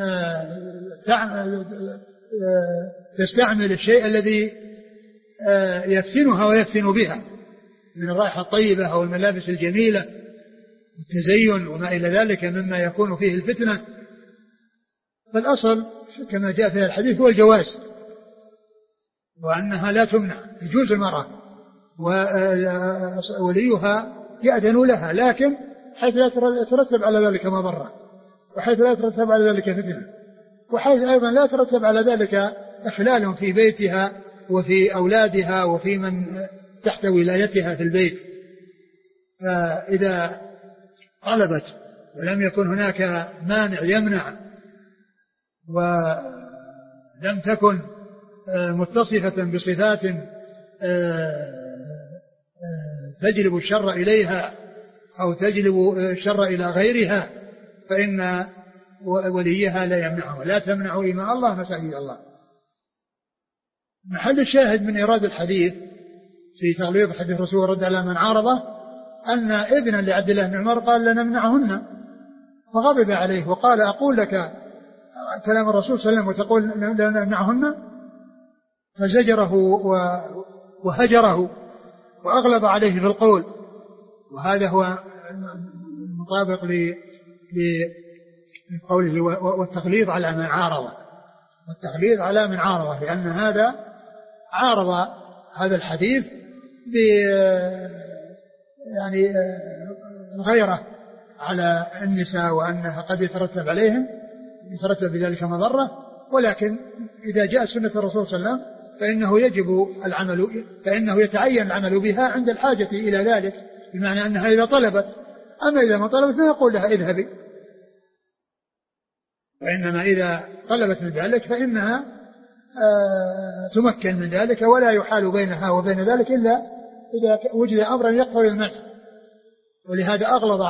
تستعمل الشيء الذي يفتنها ويفتن بها من الرائحة الطيبة أو الملابس الجميلة والتزين وما إلى ذلك مما يكون فيه الفتنة. فالأصل كما جاء في الحديث هو الجواز، وأنها لا تمنع، يجوز المرأة ووليها يأذن لها، لكن حيث لا يترتب على ذلك مضرة، وحيث لا يترتب على ذلك فتنة، وحيث أيضا لا يترتب على ذلك إخلال في بيتها وفي أولادها وفي من تحت ولايتها في البيت. فإذا طلبت ولم يكن هناك مانع يمنع، ولم تكن متصفة بصفات تجلب الشر إليها أو تجلب الشر إلى غيرها، فإن وليها لا يمنعه. لا تمنعوا إماء الله مساجد الله. محل الشاهد من إيراد الحديث في تغليظ حديث الرسول رد على من عارضه أن ابنا لعبد الله بن عمر قال لنمنعهن، فغضب عليه وقال أقول لك كلام الرسول صلى الله عليه وسلم وتقول لنمنعهن؟ فزجره وهجره وأغلب عليه في القول، وهذا هو المطابق لقوله والتغليظ على من عارضه، والتغليظ على من عارضه، لأن هذا عارض هذا الحديث يعني الغيرة على النساء وأنها قد يترتب عليهم يترتب بذلك مضرة، ولكن إذا جاء سنة الرسول صلى الله عليه وسلم فإنه يتعين العمل بها عند الحاجة إلى ذلك، بمعنى أنها إذا طلبت، أما إذا ما طلبت ما يقول لها اذهبي، وإنما إذا طلبت من ذلك فإنها تمكن من ذلك، ولا يحال بينها وبين ذلك إلا إذا وجد أمرا يقتضي المنع. ولهذا أغلظ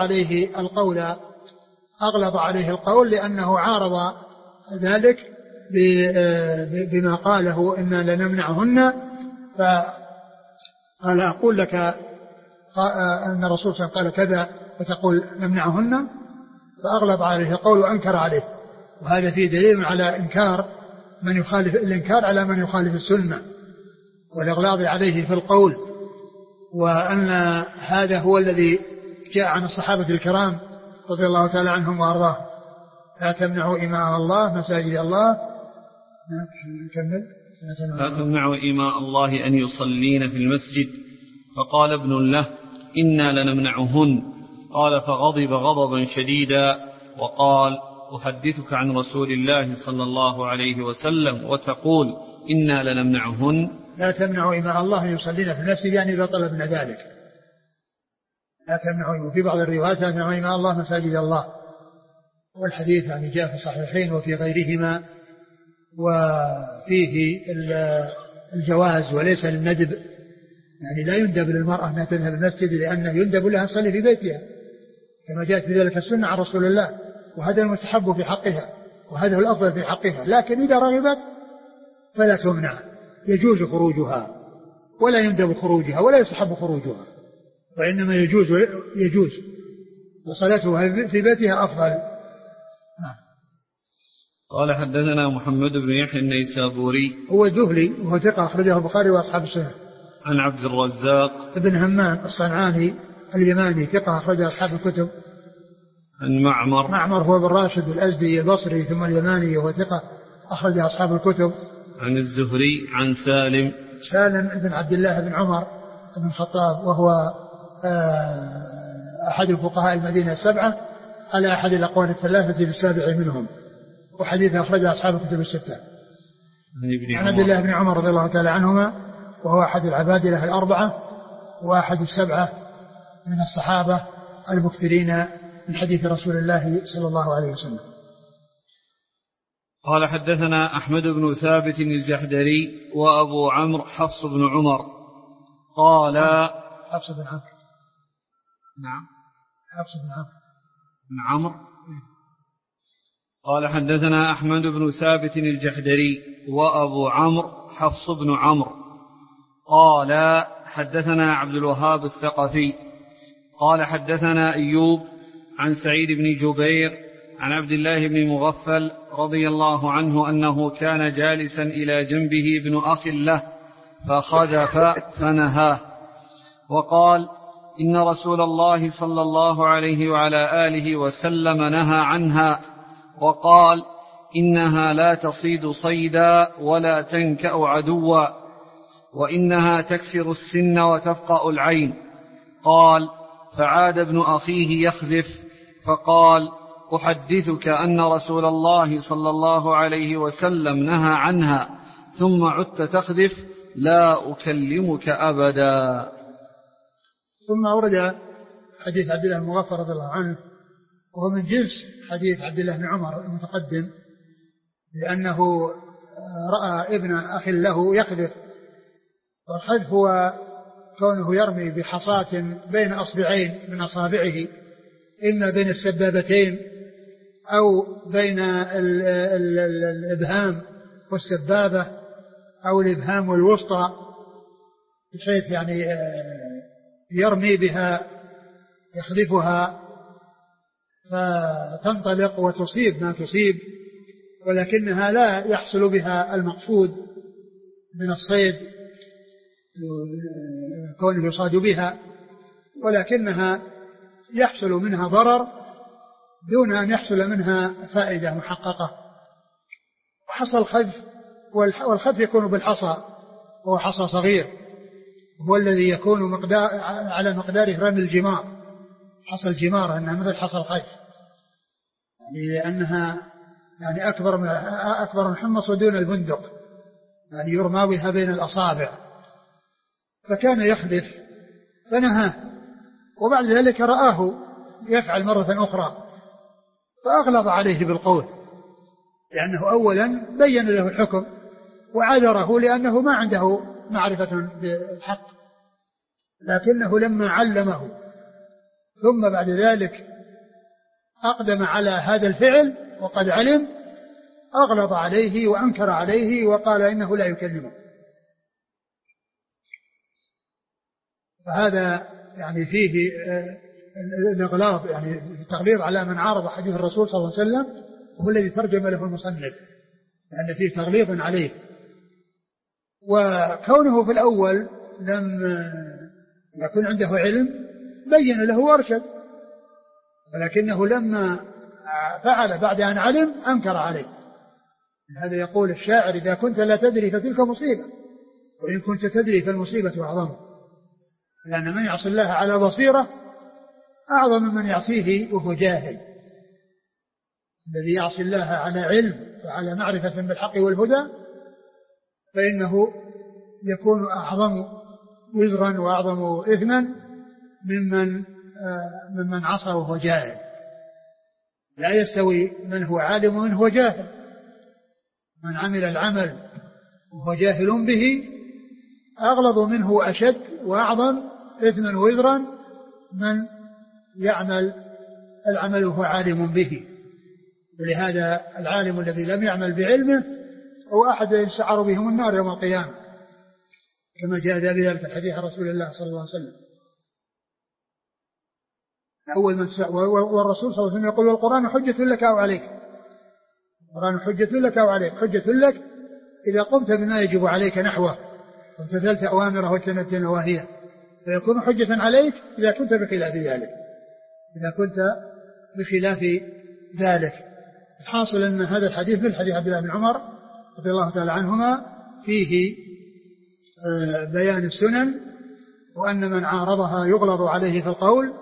عليه القول لأنه عارض ذلك بما قاله إنا لنمنعهن، فقال أقول لك أن الرسول صلى الله عليه وسلم قال كذا فتقول نمنعهن، فأغلب عليه القول وأنكر عليه، وهذا فيه دليل على الإنكار على من يخالف السنة والإغلاظ عليه في القول، وأن هذا هو الذي جاء عن الصحابة الكرام رضي الله تعالى عنهم وأرضاه. لا تمنعوا إماء الله مساجد الله. لا تمنعوا إماء الله أن يصلين في المسجد. فقال ابن له إنا لنمنعهن. قال فغضب غضبا شديدا وقال أحدثك عن رسول الله صلى الله عليه وسلم وتقول إنا لنمنعهن. لا تمنعوا إماء الله أن يصلين في المسجد، يعني إذا طلبنا ذلك. لا تمنعوا، وفي بعض الروايات لا تمنعوا إماء الله مساجد الله، والحديث يعني جاء في الصحيحين وفي غيرهما، وفيه الجواز وليس للندب، يعني لا يندب للمرأة أنها تذهب المسجد، لأنه يندب لها أن تصلي في بيتها كما جاءت في ذلك السنة عن رسول الله، وهذا المستحب في حقها وهذا هو الأفضل في حقها. لكن إذا رغبت فلا تمنع، يجوز خروجها ولا يندب خروجها ولا يستحب خروجها، وإنما يجوز وصلاتها في بيتها أفضل. قال حدثنا محمد بن يحيى النيسابوري هو الذهلي وهو ثقة أخرجه البخاري وأصحاب السنة. عن عبد الرزاق ابن همام الصنعاني اليماني ثقة أخرجه أصحاب الكتب. عن معمر هو بن راشد الأزدي البصري ثم اليماني وهو ثقة أخرجه أصحاب الكتب. عن الزهري عن سالم بن عبد الله بن عمر بن الخطاب، وهو أحد الفقهاء المدينة السبعة على أحد الأقوال الثلاثة في السابع منهم، وحديث أخرجه أصحاب الكتب الستة. عن عبد الله بن عمر رضي الله تعالى عنهما، وهو أحد العبادلة الأربعة وأحد السبعة من الصحابة المكثرين من حديث رسول الله صلى الله عليه وسلم. قال حدثنا أحمد بن ثابت الجحدري وأبو عمرو حفص بن عمر قال حفص بن عمرو. نعم حفص بن عمرو بن عمرو. قال حدثنا أحمد بن ثابت الجحدري وأبو عمرو حفص بن عمرو قال حدثنا عبد الوهاب الثقفي قال حدثنا أيوب عن سعيد بن جبير عن عبد الله بن مغفل رضي الله عنه أنه كان جالسا إلى جنبه ابن أخ له فخذف فنهاه وقال إن رسول الله صلى الله عليه وعلى آله وسلم نهى عنها وقال إنها لا تصيد صيدا ولا تنكأ عدوا وإنها تكسر السن وتفقأ العين. قال فعاد ابن أخيه يخذف فقال أحدثك أن رسول الله صلى الله عليه وسلم نهى عنها ثم عدت تخذف لا أكلمك أبدا. ثم أورد حديث عبد الله بن مغفل رضي الله عنه وهو من جنس حديث عبد الله بن عمر المتقدم لأنه رأى ابن أخ له يخذف. والخذف هو كونه يرمي بحصاة بين أصبعين من أصابعه إما بين السبابتين أو بين الإبهام والسبابة أو الإبهام والوسطى بحيث يعني يرمي بها يخذفها فتنطلق وتصيب ما تصيب ولكنها لا يحصل بها المقصود من الصيد كونه يصاد بها ولكنها يحصل منها ضرر دون أن يحصل منها فائدة محققة. وحصى الخذف والخذف يكون بالحصى وهو حصى صغير هو الذي يكون على مقدار رمي الجمار. حصى الجمار أنها مثل حصى الخذف لأنها يعني أكبر من حمص ودون البندق يعني يرمى بها بين الأصابع. فكان يخذف فنهاه وبعد ذلك رآه يفعل مرة أخرى فأغلظ عليه بالقول لأنه أولا بين له الحكم وعذره لأنه ما عنده معرفة بالحق لكنه لما علمه ثم بعد ذلك أقدم على هذا الفعل وقد علم أغلظ عليه وأنكر عليه وقال إنه لا يكلمه. فهذا يعني فيه الإغلاظ يعني التغليظ على من عارض حديث الرسول صلى الله عليه وسلم هو الذي ترجم له المصنف لأن فيه تغليظ عليه. وكونه في الأول لم يكن عنده علم بين له وارشد ولكنه لما فعل بعد أن علم أنكر عليه. هذا يقول الشاعر إذا كنت لا تدري فتلك مصيبة وإن كنت تدري فالمصيبة أعظم لأن من يعصي الله على بصيرة أعظم من يعصيه وهو جاهل. الذي يعصي الله على علم وعلى معرفة بالحق والهدى فإنه يكون أعظم وزرا وأعظم إثما ممن عصى وهو جاهل. لا يستوي من هو عالم ومن هو جاهل. من عمل العمل وهو جاهل به أغلظ منه أشد وأعظم إثما وزرا من يعمل العمل وهو عالم به. ولهذا العالم الذي لم يعمل بعلمه هو أحد يسعر بهم النار يوم القيامة كما جاء بذلك في حديث رسول الله صلى الله عليه وسلم. والرسول صلى الله عليه وسلم يقول القرآن حجة لك أو عليك. القرآن حجة لك أو عليك. حجة لك إذا قمت بما يجب عليك نحوه وامتثلت أوامره واجتنبت نواهيه فيكون حجة عليك إذا كنت بخلاف ذلك. إذا كنت بخلاف ذلك. الحاصل أن هذا الحديث من حديث عبد الله بن عمر رضي الله تعالى عنهما فيه بيان السنن وأن من عارضها يغلظ عليه في القول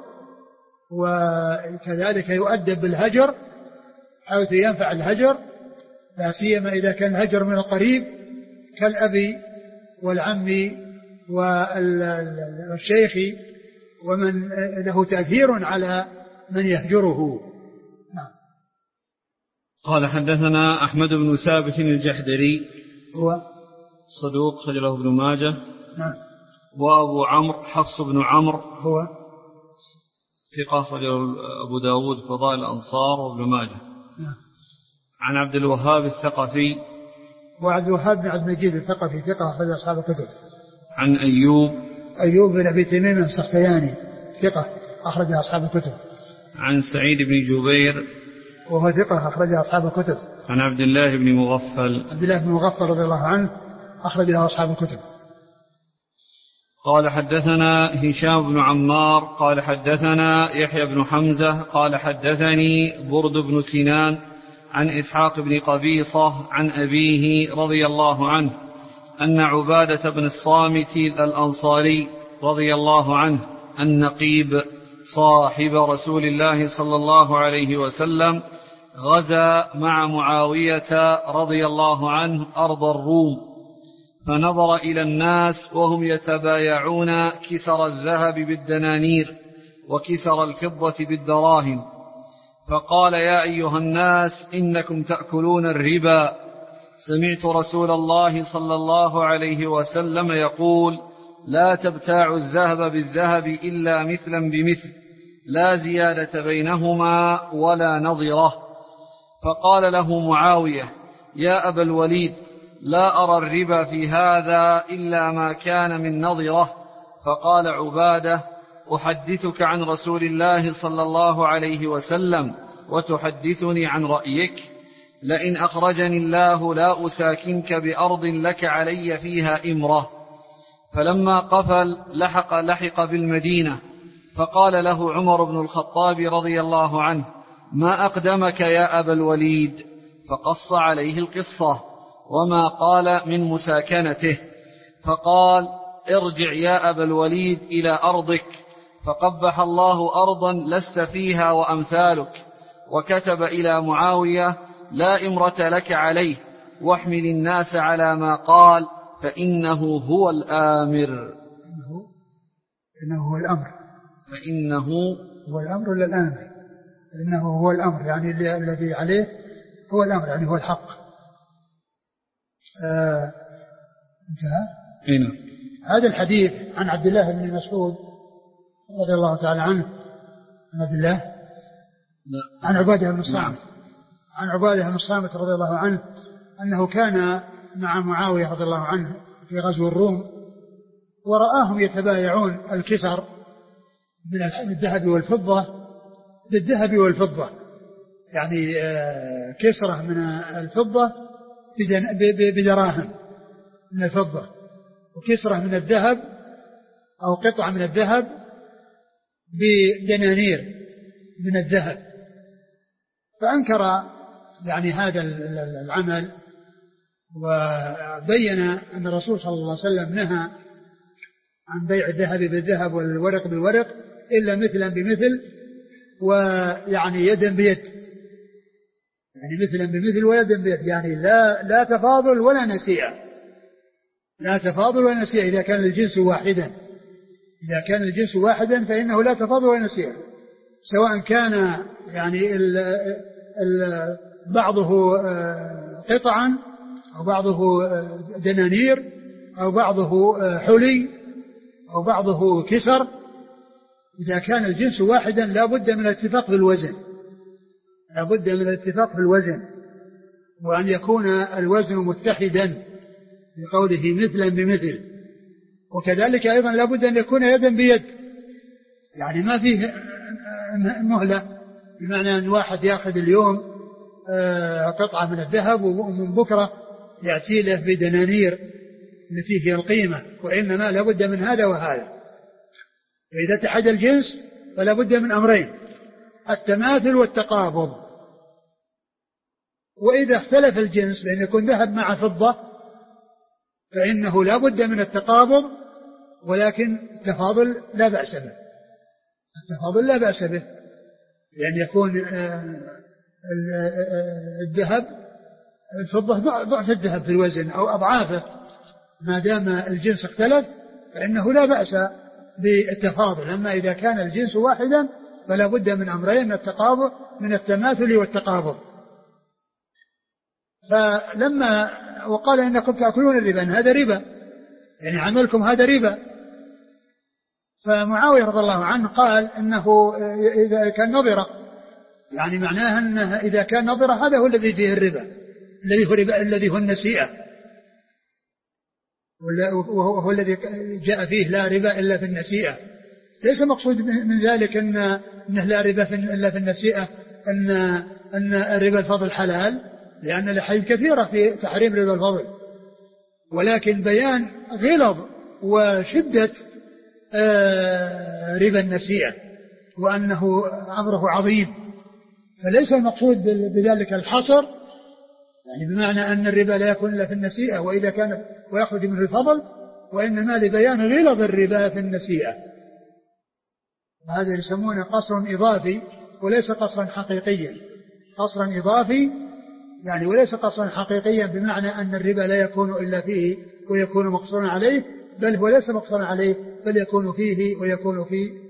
وكذلك يؤدب بالهجر حيث ينفع الهجر لا سيما إذا كان الهجر من القريب كالأب والعم والشيخ ومن له تأثير على من يهجره. قال حدثنا أحمد بن ثابت الجحدري هو صدوق خرج له ابن ماجه. نعم. وأبو عمرو حفص بن عمرو هو ثقة خرج له أبو داود فضائل الأنصار وابن ماجه. نعم. عن عبد الوهاب الثقفي وعبد الوهاب بن عبد المجيد الثقفي ثقة أخرج أصحاب الكتب. عن أيوب بن أبي تميم السختياني ثقة أخرج أصحاب الكتب. عن سعيد بن جبير وهو ثقة أخرج أصحاب الكتب. عن عبد الله بن مغفل رضي الله عنه أخرج له أصحاب الكتب. قال حدثنا هشام بن عمار قال حدثنا يحيى بن حمزة قال حدثني برد بن سنان عن إسحاق بن قبيصة عن أبيه رضي الله عنه أن عبادة بن الصامت الأنصاري رضي الله عنه النقيب صاحب رسول الله صلى الله عليه وسلم غزا مع معاوية رضي الله عنه أرض الروم، فنظر إلى الناس وهم يتبايعون كسر الذهب بالدنانير وكسر الفضة بالدراهم، فقال: يا أيها الناس إنكم تأكلون الربا، سمعت رسول الله صلى الله عليه وسلم يقول: لا تبتاعوا الذهب بالذهب إلا مثلا بمثل، لا زيادة بينهما ولا نظرة. فقال له معاوية: يا أبا الوليد، لا أرى الربا في هذا إلا ما كان من نظرة. فقال عبادة: أحدثك عن رسول الله صلى الله عليه وسلم وتحدثني عن رأيك؟ لئن أخرجني الله لا أساكنك بأرض لك علي فيها إمرة. فلما قفل لحق بالمدينة، فقال له عمر بن الخطاب رضي الله عنه: ما أقدمك يا أبا الوليد؟ فقص عليه القصة وما قال من مساكنته، فقال: ارجع يا أبا الوليد إلى أرضك، فقبح الله أرضا لست فيها وأمثالك. وكتب إلى معاوية: لا إمرة لك عليه، واحمل الناس على ما قال، فإنه هو الآمر. إنه هو الأمر. فإنه هو الأمر ولا الآمر؟ إنه هو الأمر، يعني الذي عليه هو الأمر، يعني هو الحق. انتهى. هنا هذا الحديث عن عبد الله بن مسعود رضي الله تعالى عنه، عن عبد الله عن عبادة بن الصامت، عن عبادة بن الصامت رضي الله عنه أنه كان مع معاوية رضي الله عنه في غزو الروم، ورآهم يتبايعون الكسر من الذهب والفضة بالذهب والفضة، يعني كسرة من الفضة بدراهم من الفضة، وكسرة من الذهب أو قطعة من الذهب بدنانير من الذهب. فأنكر يعني هذا العمل، وبين أن الرسول صلى الله عليه وسلم نهى عن بيع الذهب بالذهب والورق بالورق إلا مثلا بمثل، ويعني يدا بيد، يعني مثلا بمثل ويدا بيد، يعني لا تفاضل ولا نسيئة، لا تفاضل ولا نسيئة. إذا كان الجنس واحدا، إذا كان الجنس واحدا فإنه لا تفاضل ولا نسيئة، سواء كان يعني بعضه قطعا أو بعضه دنانير أو بعضه حلي أو بعضه كسر. إذا كان الجنس واحدا لا بد من الاتفاق في الوزن، لا بد من الاتفاق في الوزن، وأن يكون الوزن متحدا بقوله مثلا بمثل. وكذلك أيضا لا بد أن يكون يدا بيد، يعني ما فيه مهلة، بمعنى أن واحد يأخذ اليوم قطعة من الذهب ومن بكرة يأتي له بدنانير التي هي القيمة، وإنما لا بد من هذا وهذا. فإذا اتحد الجنس فلا بد من أمرين: التماثل والتقابض. وإذا اختلف الجنس، لأن يكون ذهب مع فضة، فإنه لا بد من التقابض، ولكن التفاضل لا بأس به، التفاضل لا بأس به، لأن يكون الذهب الفضة ضعف الذهب في الوزن أو أضعافه، ما دام الجنس اختلف فإنه لا بأس بالتفاضل. أما إذا كان الجنس واحدا فلا بد من أمرين: من التقابض، من التماثل والتقابض. فلما وقال إنكم تأكلون الربا، إن هذا ربا، يعني عملكم هذا ربا. فمعاوية رضي الله عنه قال إنه إذا كان نظرة، يعني معناها أنه إذا كان نظرة هذا هو الذي فيه الربا، الذي هو النسيئة، وهو الذي جاء فيه لا ربا إلا في النسيئة. ليس مقصود من ذلك أنه لا ربا إلا في النسيئة أن الربا الفضل حلال، لأن الأحاديث كثيرة في تحريم ربا الفضل، ولكن بيان غلظ وشدة ربا النسيئة وأنه أمره عظيم. فليس المقصود بذلك الحصر، يعني بمعنى أن الربا لا يكون إلا في النسيئة وإذا كان ويخرج منه الفضل، وإنما لبيان غلظ الربا في النسيئة. هذا يسمونه قصر إضافي وليس قصرا حقيقيا. قصرا إضافي يعني وليس قصرا حقيقيا بمعنى أن الربا لا يكون إلا فيه ويكون مقصورا عليه، بل هو ليس مقصورا عليه، بل يكون فيه ويكون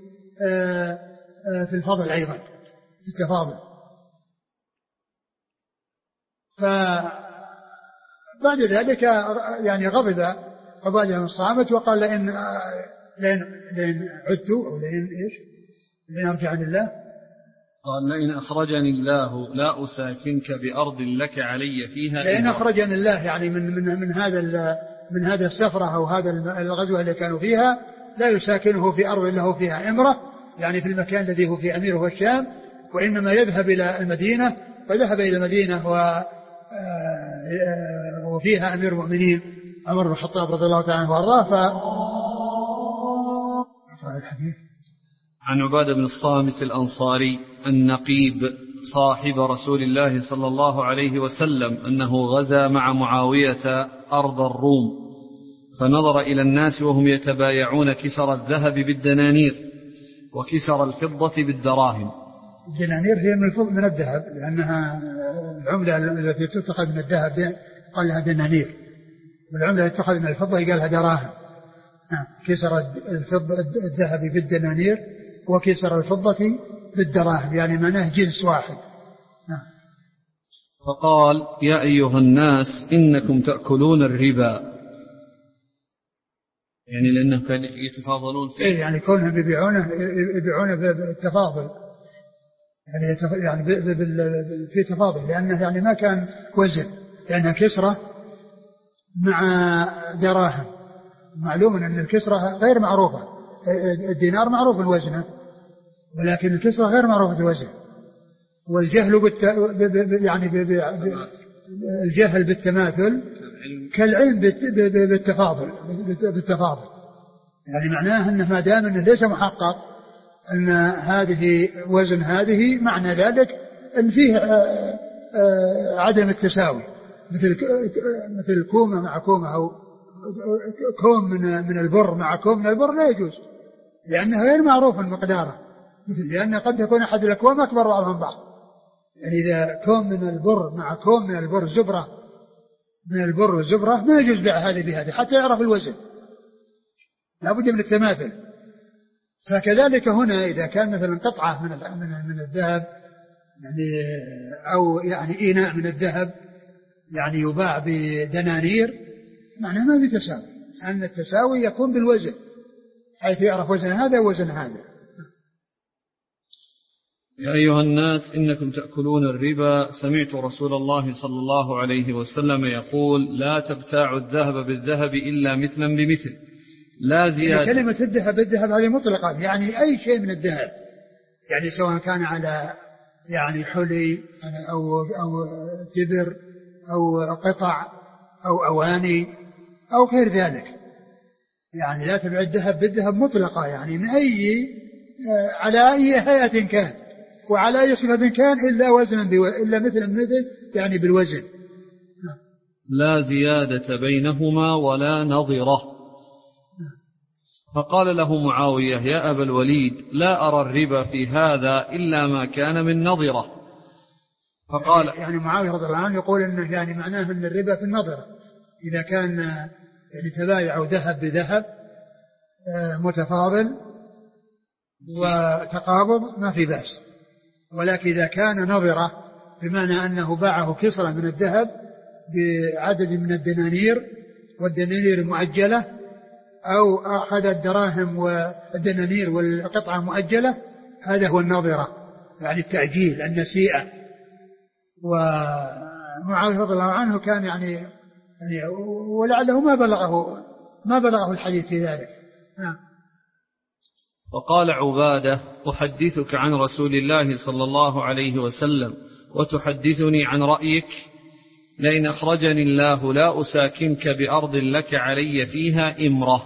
في الفضل أيضا، في التفاضل. فبعد ذلك يعني غضب عبادة بن الصامت وقال لئن عدت أو لئن أرجعني الله، قال لئن أخرجني الله لا أساكنك بأرض لك علي فيها، لئن أخرجني الله يعني من هذا السفرة أو هذا الغزوة اللي كانوا فيها، لا يساكنه في أرض له فيها إمرة، يعني في المكان الذي هو في أميره الشام، وإنما يذهب إلى المدينة. فذهب إلى المدينة وفيها أمير المؤمنين عمر بن الخطاب رضي الله تعالى عنه وأرضاه. الحديث عن عبادة بن الصامت الأنصاري النقيب صاحب رسول الله صلى الله عليه وسلم أنه غزا مع معاوية أرض الروم، فنظر إلى الناس وهم يتبايعون كسر الذهب بالدنانير وكسر الفضة بالدراهم. الدنانير هي من الذهب، لأنها العملة التي تتخذ من الذهب قال لها دنانير، والعملة التي تتخذ من الفضة قال لها دراهم. كسر الذهب بالدنانير وكسر الفضة بالدراهم، يعني معناه جنس واحد. فقال يا أيها الناس إنكم تأكلون الربا، يعني لأنهم كانوا يتفاضلون فيه، يعني كونهم يبيعونه بالتفاضل، يعني في تفاضل، لأنه يعني ما كان وزن، لأنها كسرة مع دراهم. معلوم أن الكسرة غير معروفة، الدينار معروف الوزن، ولكن الكسرة غير معروفة الوزن. والجهل الجهل بالتماثل كالعلم بالتفاضل. يعني معناه أنه ما دام أنه ليس محقق أن هذه وزن هذه، معنى ذلك أن فيه عدم التساوي، مثل كومة مع كومة، أو كوم من البر مع كوم من البر لا يجوز، لأنه غير معروف مقداره، لأن قد يكون أحد الأكوام أكبر بعضها من بعض. يعني إذا كوم من البر مع كوم من البر زبرة من البر والزبرة ما يجوز بيع هذه بهذه حتى يعرف الوزن، لا بد من التماثل. فكذلك هنا إذا كان مثلا قطعة من الذهب، يعني أو يعني إناء من الذهب، يعني يباع بدنانير، معناه ما في تساوي، لأن التساوي يكون بالوزن، حيث يعرف وزن هذا ووزن هذا. يا أيها الناس إنكم تأكلون الربا، سمعت رسول الله صلى الله عليه وسلم يقول لا تبتاعوا الذهب بالذهب إلا مثلا بمثل لا زيادة. يعني كلمة الذهب بالذهب هذه مطلقة، يعني أي شيء من الذهب، يعني سواء كان على يعني حلي أو تبر أو قطع أو أواني أو غير ذلك. يعني لا تبيع الذهب بالذهب مطلقة، يعني من على أي هيئة كان وعلى أي صفة كان إلا مثل يعني بالوزن. لا زيادة بينهما ولا نظرة. فقال له معاوية يا أبا الوليد لا أرى الربا في هذا إلا ما كان من نظرة. فقال يعني معاوية رضي الله عنه يقول إنه يعني معناه أن الربا في النظرة، إذا كان يعني تبايع ذهب بذهب متفاضل وتقابض ما في بأس، ولكن إذا كان نظرة بمعنى أنه باعه كسرا من الذهب بعدد من الدنانير والدنانير المؤجلة، أو أخذ الدراهم والدنانير والقطعة مؤجلة، هذا هو النظرة، يعني التأجيل النسيئة. ومعاوية رضي الله عنه كان يعني ولعله ما بلغه الحديث في ذلك. وقال عبادة: أحدثك عن رسول الله صلى الله عليه وسلم وتحدثني عن رأيك؟ لئن أخرجني الله لا أساكنك بأرض لك علي فيها إمرة.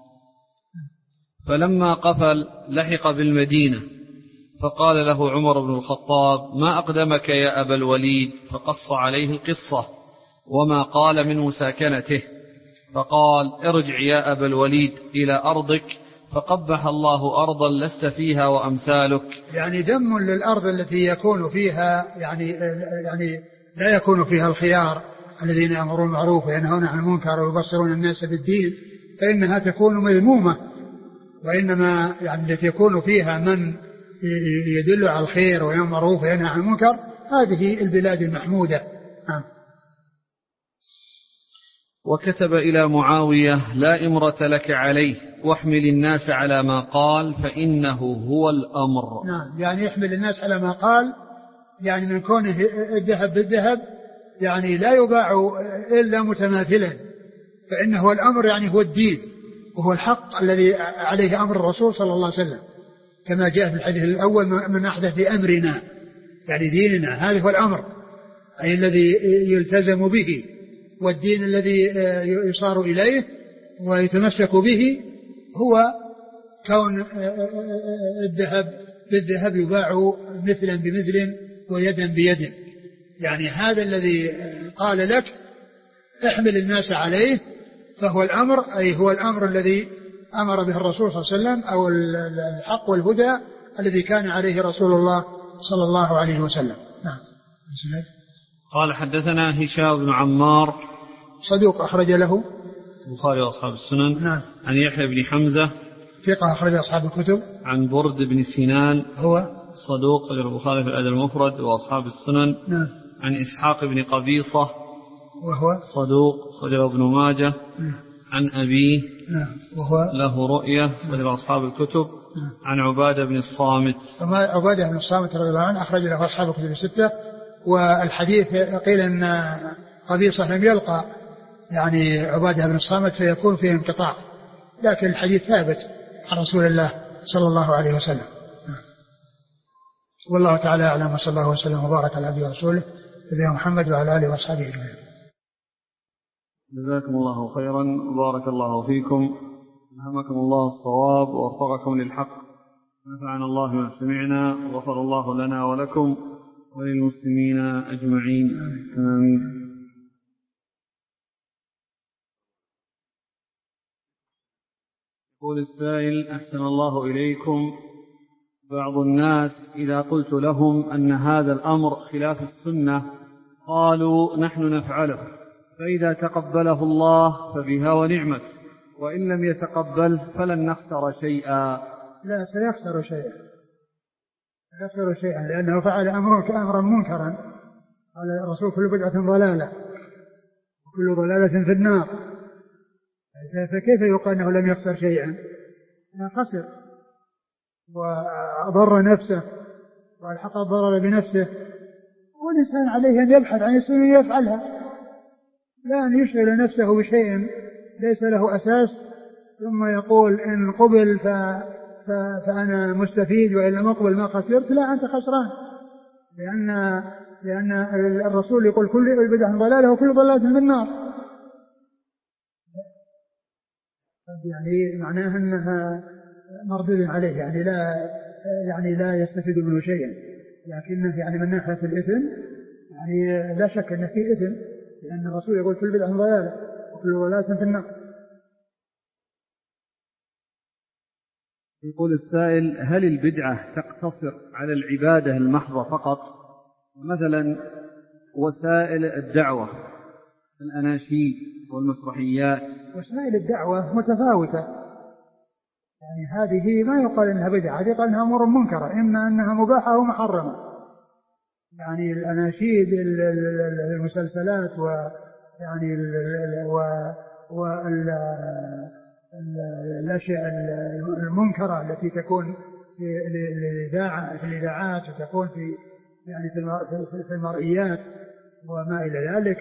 فلما قفل لحق بالمدينة، فقال له عمر بن الخطاب: ما أقدمك يا أبا الوليد؟ فقص عليه القصة وما قال من مساكنته، فقال: ارجع يا أبا الوليد إلى أرضك، فقبح الله أرضا لست فيها وأمثالك. يعني ذم للأرض التي يكون فيها يعني لا يكون فيها الخيار الذين يأمرون بالمعروف وينهون عن المنكر ويبصرون الناس بالدين، فإنها تكون مذمومة. وإنما يعني التي يكون فيها من يدل على الخير ويأمر بالمعروف وينهى عن المنكر، هذه البلاد المحمودة. وكتب إلى معاوية: لا إمرة لك عليه، واحمل الناس على ما قال فإنه هو الأمر. نعم، يعني يحمل الناس على ما قال، يعني من كونه الذهب بالذهب يعني لا يباع إلا متماثلا، فإنه الأمر يعني هو الدين وهو الحق الذي عليه أمر الرسول صلى الله عليه وسلم، كما جاء في الحديث الأول: من أحدث في أمرنا، يعني ديننا، هذا هو الأمر أي الذي يلتزم به، والدين الذي يصار إليه ويتمسك به هو كون الذهب بالذهب يباع مثلا بمثل ويدا بيد. يعني هذا الذي قال لك احمل الناس عليه فهو الأمر، أي هو الأمر الذي أمر به الرسول صلى الله عليه وسلم، أو الحق والهدى الذي كان عليه رسول الله صلى الله عليه وسلم. نعم. قال: حدثنا هشام بن عمار صدوق أخرج له البخاري وأصحاب السنن. نعم. عن يحيى بن حمزة ثقة أخرج أصحاب الكتب. عن برد بن سنان هو صدوق أخرج البخاري في الأدب المفرد وأصحاب السنن. نعم. عن إسحاق بن قبيصة وهو صدوق أخرج ابن ماجه. نعم. عن أبيه نعم. وهو له رؤية أخرج أصحاب الكتب. نعم. عن عبادة بن الصامت. عبادة بن الصامت رضي الله عنه أخرج له أصحاب الكتب الستة. والحديث قيل أن قبيصة لم يلقى يعني عبادة بن الصامت فيكون فيه انقطاع، لكن الحديث ثابت عن رسول الله صلى الله عليه وسلم. والله تعالى أعلم، وصلى الله وسلم وبارك على عبده ورسوله نبينا محمد وعلى آله وأصحابه أجمعين. جزاكم الله خيرا وبارك الله فيكم، ألهمكم الله الصواب ووفقكم للحق، نفعنا الله بما سمعنا وغفر الله لنا ولكم وللمسلمين أجمعين. آمين. يقول السائل: أحسن الله إليكم، بعض الناس إذا قلت لهم أن هذا الأمر خلاف السنة قالوا نحن نفعله، فإذا تقبله الله فبها ونعمت، وإن لم يتقبل فلن نخسر شيئا. لا، سيخسر شيئا، يخسر شيئا، لأنه فعل أمرا منكرا. قال الرسول: كل بدعة ضلالة وكل ضلالة في النار. فكيف يقال أنه لم يخسر شيئا؟ خسر وأضر نفسه والحق الضرر بنفسه، والإنسان عليه أن يبحث عن السنة يفعلها، لا أن يشغل نفسه بشيء ليس له أساس ثم يقول إن قبل فأنا مستفيد وإن لم أقبل ما خسرت. لا، أنت خسران، لأن الرسول يقول: كل بدعة ضلالة وكل ضلالة في النار. يعني معناها أنها مردود عليه، يعني لا يستفيد منه شيئا، لكنه يعني من ناحية الإثم يعني لا شك أن فيه إثم، لأن الرسول يقول: كل بدعة ضلالة وكل ضلالة في النار. يقول السائل: هل البدعة تقتصر على العبادة المحضة فقط؟ مثلا وسائل الدعوة، الأناشيد والمسرحيات. وسائل الدعوة متفاوتة، يعني هذه ما يقال إنها بدعة، هذه يقال إنها أمور منكرة، إما أنها مباحة أو محرمة. يعني الأناشيد المسلسلات ويعني والأشياء المنكرة التي تكون في الإذاعات وتكون في يعني في المرئيات وما إلى ذلك،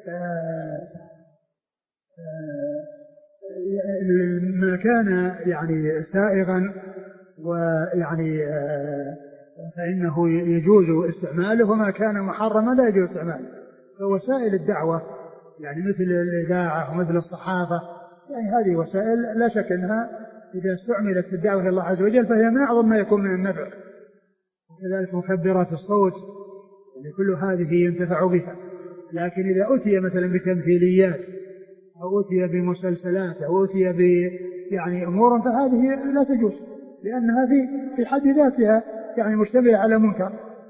ما كان يعني سائغا ويعني فإنه يجوز استعماله، وما كان محرما لا يجوز استعماله. فوسائل الدعوة يعني مثل الإذاعة ومثل الصحافة، يعني هذه وسائل لا شك أنها إذا استعملت في الدعوة إلى الله عز وجل فهي من أعظم ما يكون من النفع. وكذلك مكبرات الصوت يعني كل هذه ينتفع بها. لكن إذا أتي مثلا بتمثيليات أو أتي بمسلسلات أو أتي يعني أمور فهذه لا تجوز، لأنها في حد ذاتها يعني مشتملة على منكر.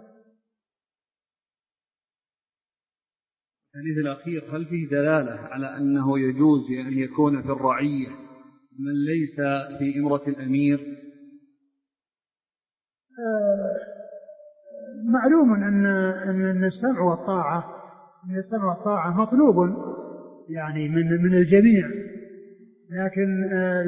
الحديث الأخير هل فيه دلالة على أنه يجوز أن يكون في الرعية من ليس في إمرة الأمير؟ معلوم أن السمع والطاعة مطلوب يعني من الجميع، لكن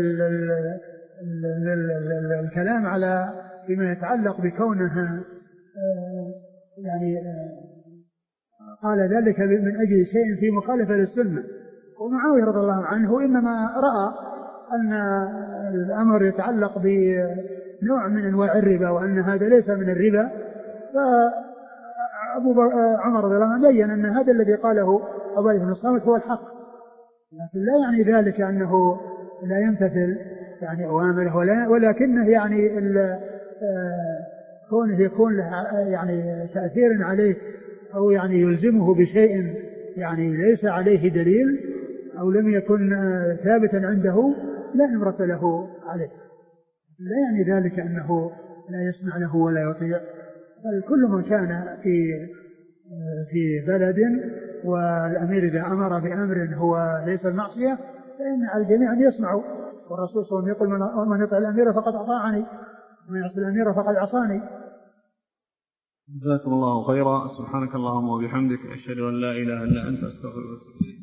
الكلام على فيما يتعلق بكونها يعني قال ذلك من أجل شيء في مخالفة للسنة. ومعاوية رضي الله عنه إنما رأى أن الأمر يتعلق بنوع من أنواع الربا وأن هذا ليس من الربا، فأبو عمر رضي الله عنه بيّن أن هذا الذي قاله عبادة بن الصامت هو الحق، لكن لا يعني ذلك أنه لا يمتثل يعني أوامره، ولكنه يعني كونه يكون له يعني تأثير عليه أو يعني يلزمه بشيء يعني ليس عليه دليل أو لم يكن ثابتا عنده لا إمرة له عليه. لا يعني ذلك أنه لا يسمع له ولا يطيع، بل كل من كان في بلد والأمير إذا أمر بأمر هو ليس المعصية فإن على الجميع أن يسمعوا. والرسول صلى الله عليه وسلم يقول من يطع الأمير فقد أطاعني ومن يعصي الأمير فقد عصاني. جزاكم الله خيرا. سبحانك اللهم وبحمدك، أشهد أن لا إله إلا أنت، أستغفرك.